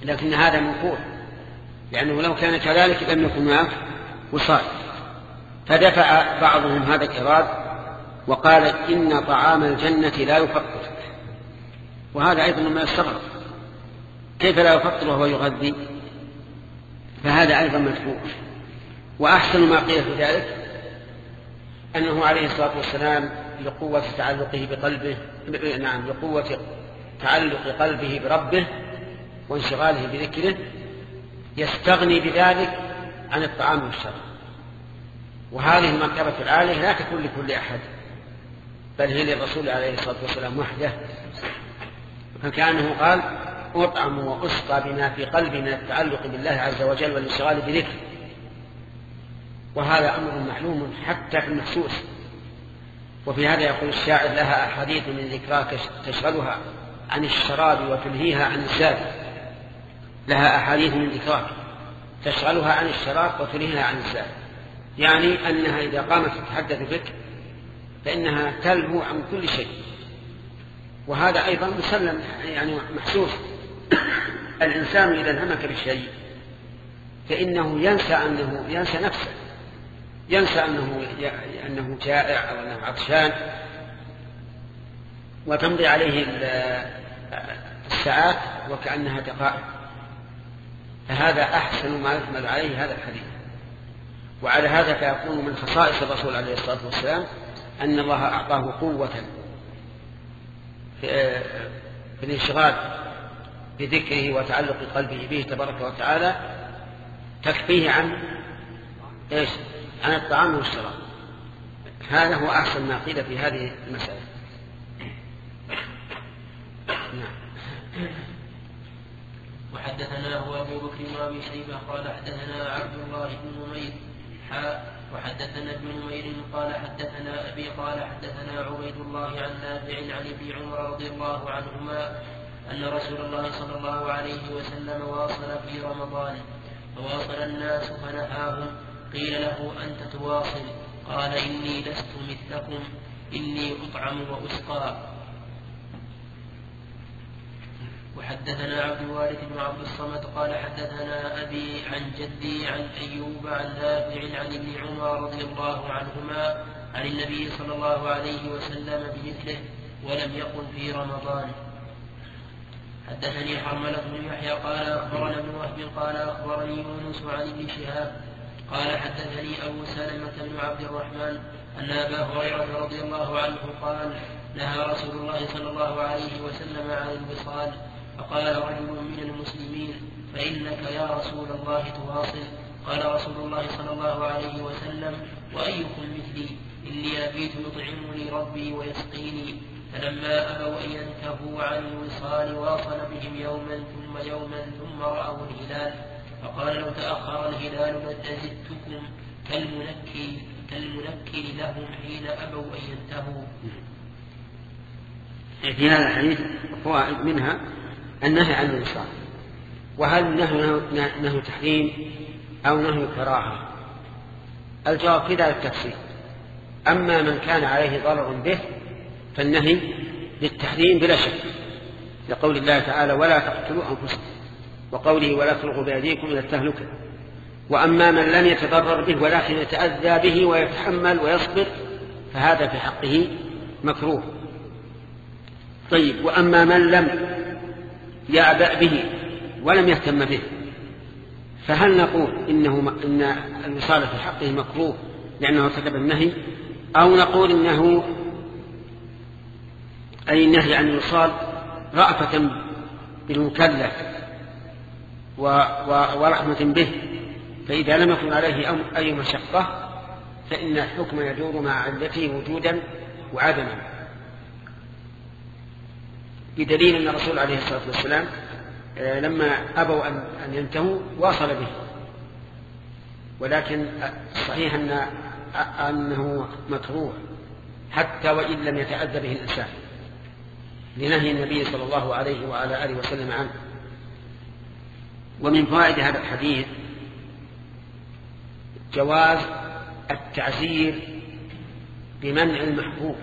S1: لكن هذا منقول، لأنه لو كان كذلك لم يكن معه وصال. فدفع بعضهم هذا الإراد وقال إن طعام الجنة لا يفطر، وهذا أيضا ما يستغرب، كيف لا يفطر وهو يغذي؟ فهذا أيضا مذكور. وأحسن ما قيل في ذلك أنه عليه الصلاة والسلام لقوة تعلقه بقلبه، لقوة تعلق قلبه بربه وانشغاله بذكره يستغني بذلك عن الطعام والشراب. وهذه المرتبة العالية لا تكون لكل أحد، بل هي للرسول عليه الصلاة والسلام وحده. فكأنه قال أطعم وأسقى بما في قلبي من التعلق بالله عز وجل والانشغال بذكره. وهذا أمر معلوم حتى في المحسوس. وفي هذا يقول الشاعر لها أحاديث من ذكراك تشغلها عن الشراب وتلهيها عن الزاد. لها أحاديث من ذكراك تشغلها عن الشراب وتلهيها عن الزاد، يعني أنها إذا قامت تتحدث بك فإنها تلهو عن كل شيء. وهذا أيضا مسلم، يعني محسوس. الإنسان إذا انهمك بالشيء فإنه ينسى نفسه، ينسى أنه جائع أو أنه عطشان، وتمضي عليه الساعات وكأنها دقائق. فهذا أحسن ما يحمل عليه هذا الحديث. وعلى هذا فيكون من خصائص الرسول عليه الصلاة والسلام أن الله أعطاه قوة في الانشغال بذكره وتعلق قلبه به تبارك وتعالى تكفيه عن الطعام والشراب. هذا هو أحسن ما قيل في هذه المسألة.
S2: وحدثنا هو أبو بكر وأبي شيبة قال حدثنا عبد الله بن نمير وحدثنا ابن نمير قال حدثنا أبي قال حدثنا عبيد الله عن نافع عن ابن عمر رضي الله عنهما أن رسول الله صلى الله عليه وسلم واصل في رمضان فواصل الناس فنهاهم، قيل له أنت تواصل؟ قال إني لست مثلكم، إني أطعم وأسقى. وحدثنا عبد الوارث بن عبد الصمد قال حدثنا أبي عن جدي عن أيوب عن نافع عن ابن عمر رضي الله عنهما عن النبي صلى الله عليه وسلم بمثله ولم يقل في رمضان. حدثني حرملة بن يحيى قال أخبرنا ابن وهب قال أخبرني يونس عن ابن شهاب قال حدثني أبو سلمة بن عبد الرحمن أن أبا هريرة رضي الله عنه قال نهى رسول الله صلى الله عليه وسلم عن الوصال، فقال رجل من المسلمين فإنك يا رسول الله تواصل؟ قال رسول الله صلى الله عليه وسلم وأيكم مثلي؟ إني أبيت يطعمني ربي ويسقيني. فلما أبوا أن ينتهوا عن الوصال واصل بهم يوما ثم رأوا الهلال، فقال لو تأخر الهلال لزدتكم كالمنكر لهم حين أبوا أن ينتهوا.
S1: في هذا الحديث فوائد، منها النهي عن الوصال. وهل نهي تحريم أو نهي كراهة؟ الجواب في ذلك التفصيل. أما من كان عليه ضرر به فالنهي للتحريم بلا شك، لقول الله تعالى ولا تقتلوا أنفسكم، وقوله ولا تلقوا بأيديكم إلى التهلكة. وأما من لم يتضرر به ولكن يتأذى به ويتحمل ويصبر فهذا في حقه مكروه. طيب، وأما من لم يعبأ به ولم يهتم به فهل نقول إن الوصال في حقه مكروه لأنه ارتكب النهي، أو نقول إنه أي النهي عن الوصال رأفة بالمكلف ورحمة به، فإذا لم يكن عليه أي مشقة فإن الحكم يدور مع علته وجودا وعدما، بدليل أن الرسول عليه الصلاة والسلام لما أبوا أن ينتهوا واصل به. ولكن الصحيح أنه مكروه حتى وإن لم يتأذى به الإنسان، لنهي النبي صلى الله عليه وعلى آله وسلم عنه. ومن فوائد هذا الحديث جواز التعزير بمنع المحبوب،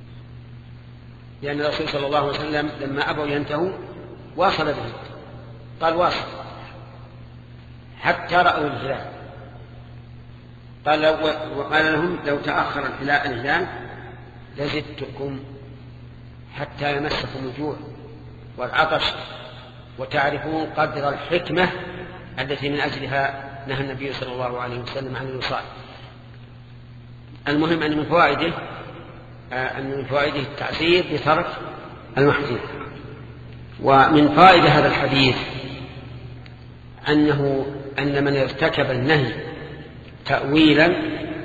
S1: لأن الرسول صلى الله عليه وسلم لما أبوا ينتهوا واصل به، قال واصل حتى رأوا الهلال. وقال لهم لو تأخر الهلال لزدتكم حتى يمسكم الجوع والعطش وتعرفون قدر الحكمة التي من أجلها نهى النبي صلى الله عليه وسلم عن الوصال. المهم أن من فوائده التعزير بترك المحظور. ومن فائدة هذا الحديث أن من ارتكب النهي تأويلا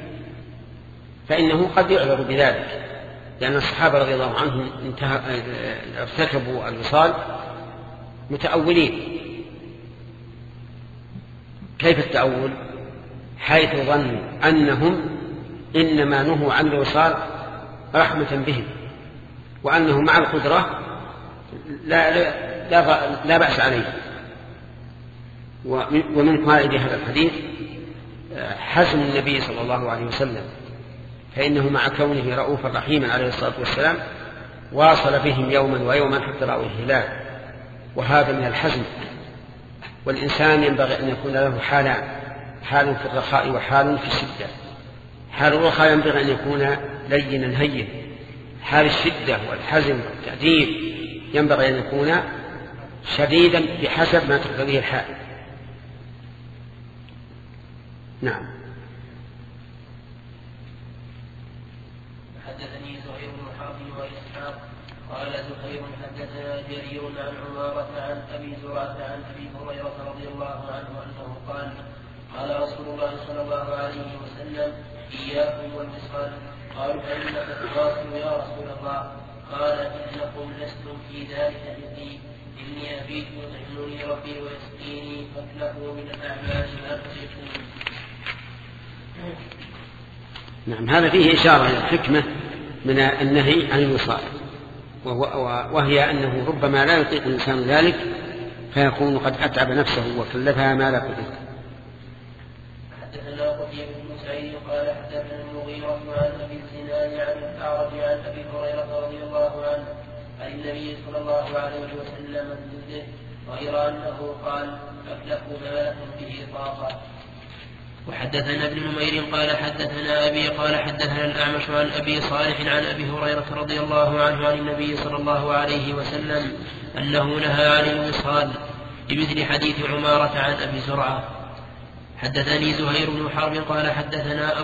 S1: فإنه قد يعذر بذلك، لأن الصحابة رضي الله عنهم ارتكبوا الوصال متأولين. كيف التأول؟ حيث ظنوا أنهم إنما نهوا عن الوصال رحمة بهم، وأنه مع القدرة لا بأس عليه. ومن فائدة هذا الحديث حزم النبي صلى الله عليه وسلم، فإنه مع كونه رؤوفا رحيما عليه الصلاة والسلام واصل بهم يوما ويوما حتى رأوا الهلال، وهذا من الحزم. والإنسان ينبغي أن يكون له حالان، حال في الرخاء وحال في الشدة. حال الرخاء ينبغي أن يكون لينا هين، حال الشدة والحزم والتأديب ينبغي أن يكون شديدا بحسب ما تقتضيه الحال. نعم.
S2: حدثني زهير بن حرب وإسحاق قال زهير حدثنا جرير عن عمارة عن أبي زرعة عن أبي هريرة رضي الله عنه أنه قال قال رسول الله صلى الله عليه وسلم إياكم والوصال. قالوا فإنك تواصل يا رسول الله؟ قال إنكم لستم في ذلك مثلي، إني أبيت يطعمني ربي ويسقيني فاتلفوا من الأعمال ما تطيقون.
S1: نعم، هذا فيه إشارة إلى الحكمة من النهي عن الوصال، وهي أنه ربما لا يطيق الإنسان ذلك فيكون قد أتعب نفسه وكلفها ما لا تطيق.
S2: حدثنا قتيبة بن سعيد قال حدثنا المغيرة عن أبي الزناد عن الأعرج عن أبي هريرة رضي الله عنه عن النبي صلى الله عليه وسلم مثله، غير أنه قال أكلفوا ما لكم به طاقة. وحدثنا ابن نمير قال حدثنا أبي قال حدثنا الأعمش عن أبي صالح عن أبي هريرة رضي الله عنه عن النبي صلى الله عليه وسلم أنه نهى عن الوصال بمثل حديث عمارة عن أبي زرعة. حدثني زهير بن حرب قال حدثنا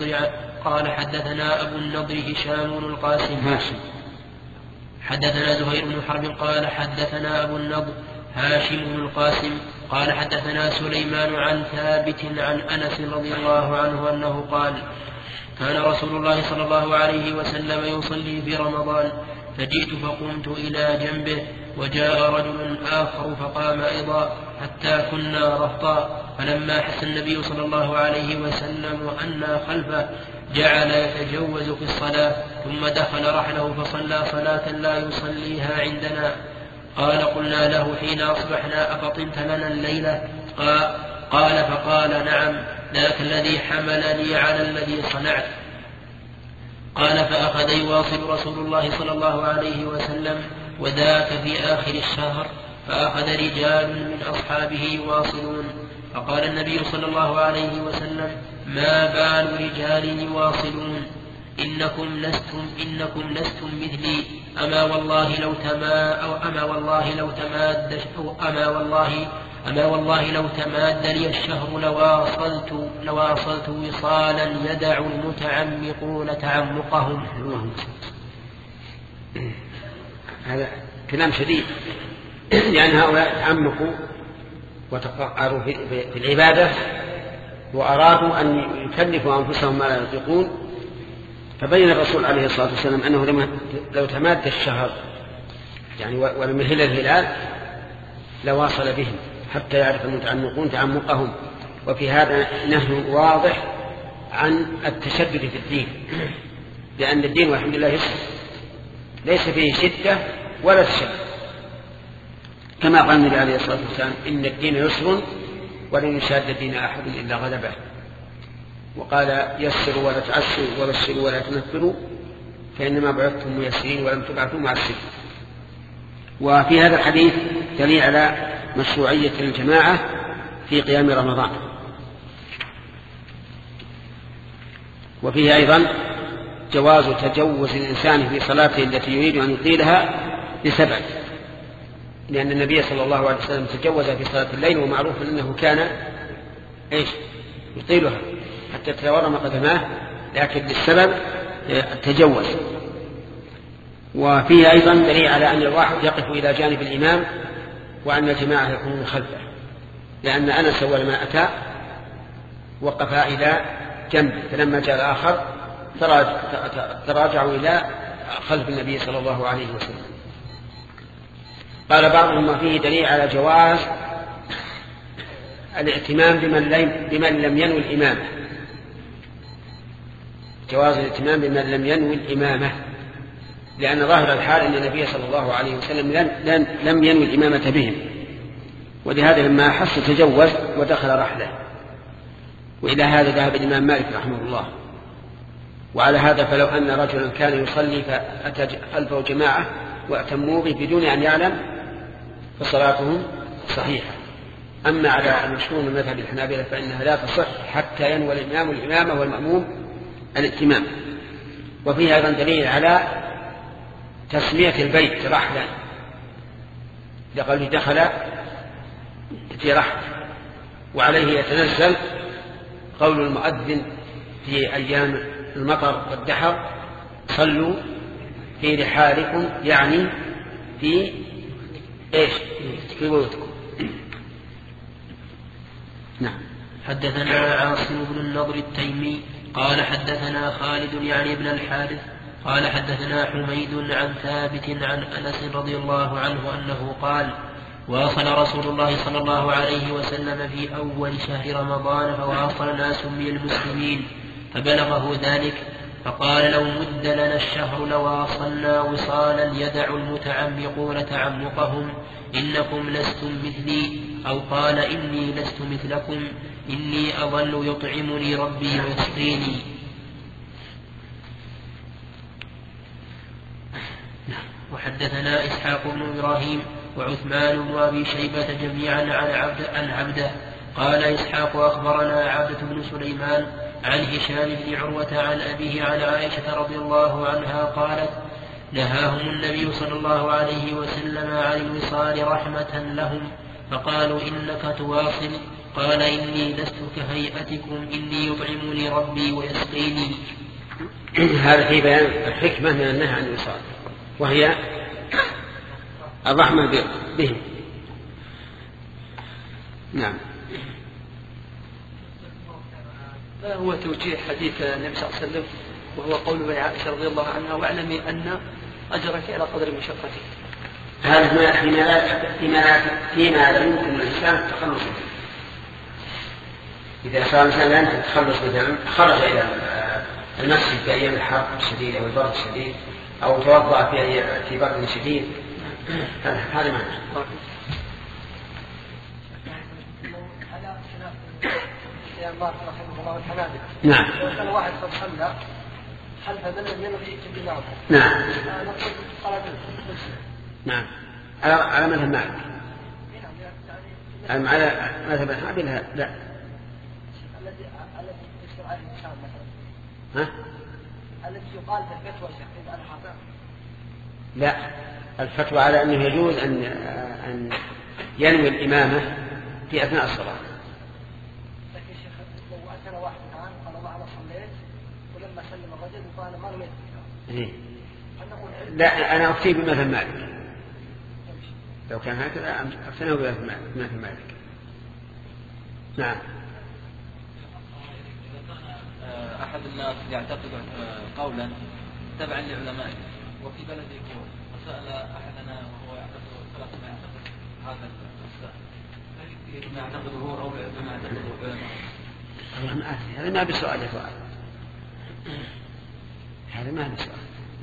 S2: أبو النضر هشام بن القاسم. حدثنا زهير بن حرب قال حدثنا أبو النضر هاشم بن القاسم قال حدثنا سليمان عن ثابت عن أنس رضي الله عنه أنه قال كان رسول الله صلى الله عليه وسلم يصلي في رمضان فجئت فقمت إلى جنبه وجاء رجل آخر فقام أيضا حتى كنا رهطا، فلما حس النبي صلى الله عليه وسلم أنا خلفه جعل يتجوز في الصلاة ثم دخل رحله فصلى صلاة لا يصليها عندنا. قال قلنا له حين أصبحنا أفطنت لنا الليلة؟ قال فقال نعم ذاك الذي حملني على الذي صنعت. قال فأخذ يواصل رسول الله صلى الله عليه وسلم وذاك في آخر الشهر، فأخذ رجال من أصحابه يواصلون، فقال النبي صلى الله عليه وسلم ما بال رجال يواصلون إنكم لستم مثلي، أما والله لو تماد لي الشهر لواصلت وصالا يدع المتعمقون تعمقهم.
S1: هذا كلام شديد، لأن هؤلاء تعمقوا وتقعروا في العبادة وأرادوا أن يكلفوا أنفسهم ما لا يطيقون، فبين الرسول عليه الصلاة والسلام أنه لو تماد الشهر يعني ولم يهل الهلال لواصل بهم حتى يعرف المتعمقون تعمقهم. وفي هذا نهي واضح عن التشدد في الدين، لأن الدين والحمد لله يسر ليس فيه شدة ولا تشدد، كما قال النبي عليه الصلاة والسلام إن الدين يسر ولن يشاد الدين أحد إلا غلبه، وقال يسروا ولا تعسروا وبشروا ولا تنفروا فإنما بعثتم ميسرين ولم تبعثوا معسرين. وفي هذا الحديث دليل على مشروعية الجماعة في قيام رمضان. وفيه أيضا جواز تجوز الإنسان في صلاته التي يريد أن يطيلها لسبب، لأن النبي صلى الله عليه وسلم تجوز في صلاة الليل، ومعروف أنه كان يطيلها حتى تورم قدماه، لكن للسبب تجوز. وفيه أيضا دليل على أن الواحد يقف إلى جانب الإمام وأن الجماعة يكونون خلفه، لأن أنس أول ما أتى وقف إلى جنبه، فلما جاء الآخر تراجعوا إلى خلف النبي صلى الله عليه وسلم. قال بعضهم وفيه دليل على جواز الائتمام بمن لم ينوي الإمامة، جواز الائتمام بمن لم ينوي الإمامة، لأن ظاهر الحال أن النبي صلى الله عليه وسلم لم ينوي الإمامة بهم، ولهذا لما أحس تجوز ودخل رحله. وإلى هذا ذهب الإمام مالك رحمه الله. وعلى هذا فلو أن رجلا كان يصلي فأتى خلفه جماعة وأتموا به بدون أن يعلم فصلاتهم صحيحة. أما على المشهور من مذهب الحنابلة فإنها لا تصح حتى ينوي الإمام الإمامة والمأموم الائتمام. وفيها أيضا دليل على تسمية البيت رحلا، لقوله دخل في رحل، وعليه يتنزل قول المؤذن في أيام المطر والدحر: صلوا في رحالكم، يعني في بيوتكم. نعم.
S2: حدثنا عاصم بن النضر التيمي قال حدثنا خالد يعني ابن الحارث قال حدثنا حميد عن ثابت عن أنس رضي الله عنه أنه قال: واصل رسول الله صلى الله عليه وسلم في أول شهر رمضان فواصل ناس من المسلمين فبلغه ذلك، فقال: لو مد لنا الشهر لواصلنا وصالا يدع المتعمقون تعمقهم، إنكم لستم مثلي، أو قال: إني لست مثلكم، إني أظل يطعمني ربي ويسقيني. وحدثنا إسحاق بن إبراهيم وعثمان بن أبي شيبة جميعا عن عبده. قال إسحاق: أخبرنا عبدة بن سليمان عن هشام بن عروة عن أبيه عن عائشة رضي الله عنها قالت: نهاهم النبي صلى الله عليه وسلم عن الوصال رحمة لهم، فقالوا: إنك تواصل؟ قال: إني لست كهيئتكم، إني يطعمني ربي ويسقيني.
S1: هذا في بيان الحكمة من النهي عن الوصال، وهي الرحمة بهم. نعم.
S8: ما هو توجيه حديث النبي صلى الله عليه وسلم وهو قول عائشة رضي الله عنها: واعلمي أن أجرك على قدر مشقتك؟
S1: هذا فيما لا يمكن الإنسان التخلص منه. إذا صار الإنسان لا يمكن التخلص منه خرج إلى المسجد في أيام الحر الشديد أو البرد الشديد، أو توضأ في برد شديد، هذا معنى. نعم.
S5: لو كان واحد قد صلى خلف من لم ينوي الإمامة.
S1: نعم. نعم. على مذهب مالك. على مذهب الحنابلة لا.
S5: الذي يشرع عليه الإنسان مثلا. الذي يقال في الفتوى شيخ أنا حاضر.
S1: لا، الفتوى على أنه يجوز أن ينوي الإمامة في أثناء الصلاة.
S5: لكن شيخ لو أتنا واحد الآن قال: الله أنا صليت، ولما سلم الرجل قال: ما نويت.
S1: لا، أنا أفتي بمذهب مالك. لو كان هكذا أفتناه بمذهب مالك. نعم.
S6: أحد الناس يعتقد قولا تبعا لعلمائه وفي بلده يكون، وسأل أحدنا وهو يعتقد خلاف ما يعتقد هذا السائل، هل يعتقد هو أو ما يعتقد علماء؟
S1: هذا ما بسؤال يا فؤاد، هذا ما بسؤال.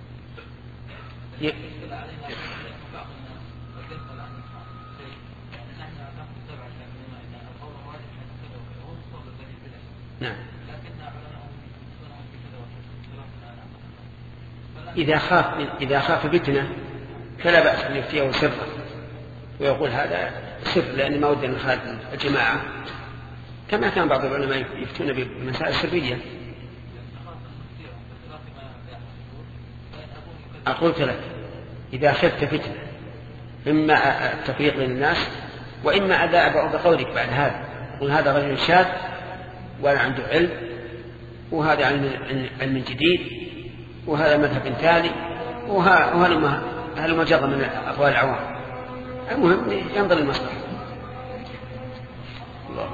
S1: نعم. إذا خاف فتنة فلا بأس أن يفتيه سرا ويقول هذا سر، لأن ما ودنا نخالف الجماعة، كما كان بعض العلماء يفتون بمسائل سرية. قلت لك إذا خفت فتنة إما التفريق للناس وإما أداء بقولك بعد هذا، قل هذا رجل شاذ ولا عنده علم، وهذا علم جديد، وهذا مذهب ثاني، وهذا مجرد من أقوال العوام. المهم ينظر المصلحة. الله.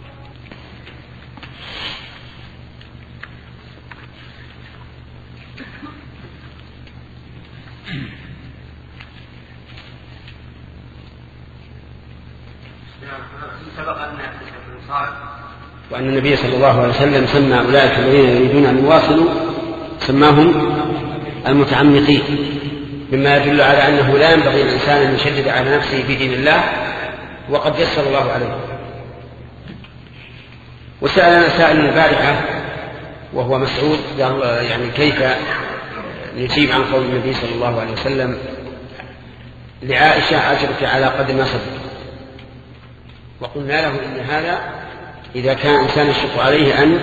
S1: وأن النبي صلى الله عليه وسلم سمى أولئك الذين يريدون أن يواصلوا سماهم المتعمقين، مما يدل على أنه لا ينبغي الإنسان أن يشدد على نفسه في دين الله وقد يسر الله عليه. وسألنا سائل البارحة وهو مسعود يعني كيف نجيب عن قول النبي صلى الله عليه وسلم لعائشة أجرك على قدر ما صدق، وقلنا له إن هذا إذا كان إنسان يشق عليه أن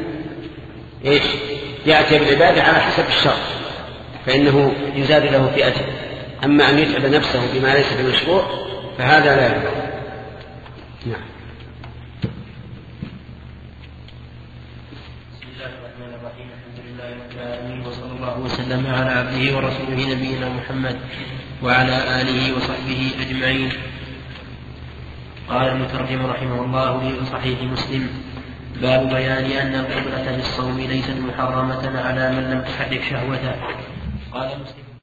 S1: يأتي بالعبادة على حسب الشرع فإنه يزاد له في أجر، أما أن يتعب نفسه بما ليس بمشروع فهذا لا ينبغي. نعم.
S2: بسم الله الرحمن الرحيم، الحمد لله رب العالمين، وصلى الله وسلم على عبده ورسوله نبينا محمد وعلى آله وصحبه أجمعين. قال المترجم رحمه الله في صحيح مسلم: باب بيان أن القبلة في الصوم ليست محرمة على من لم تحرك شهوته. قال مسلم: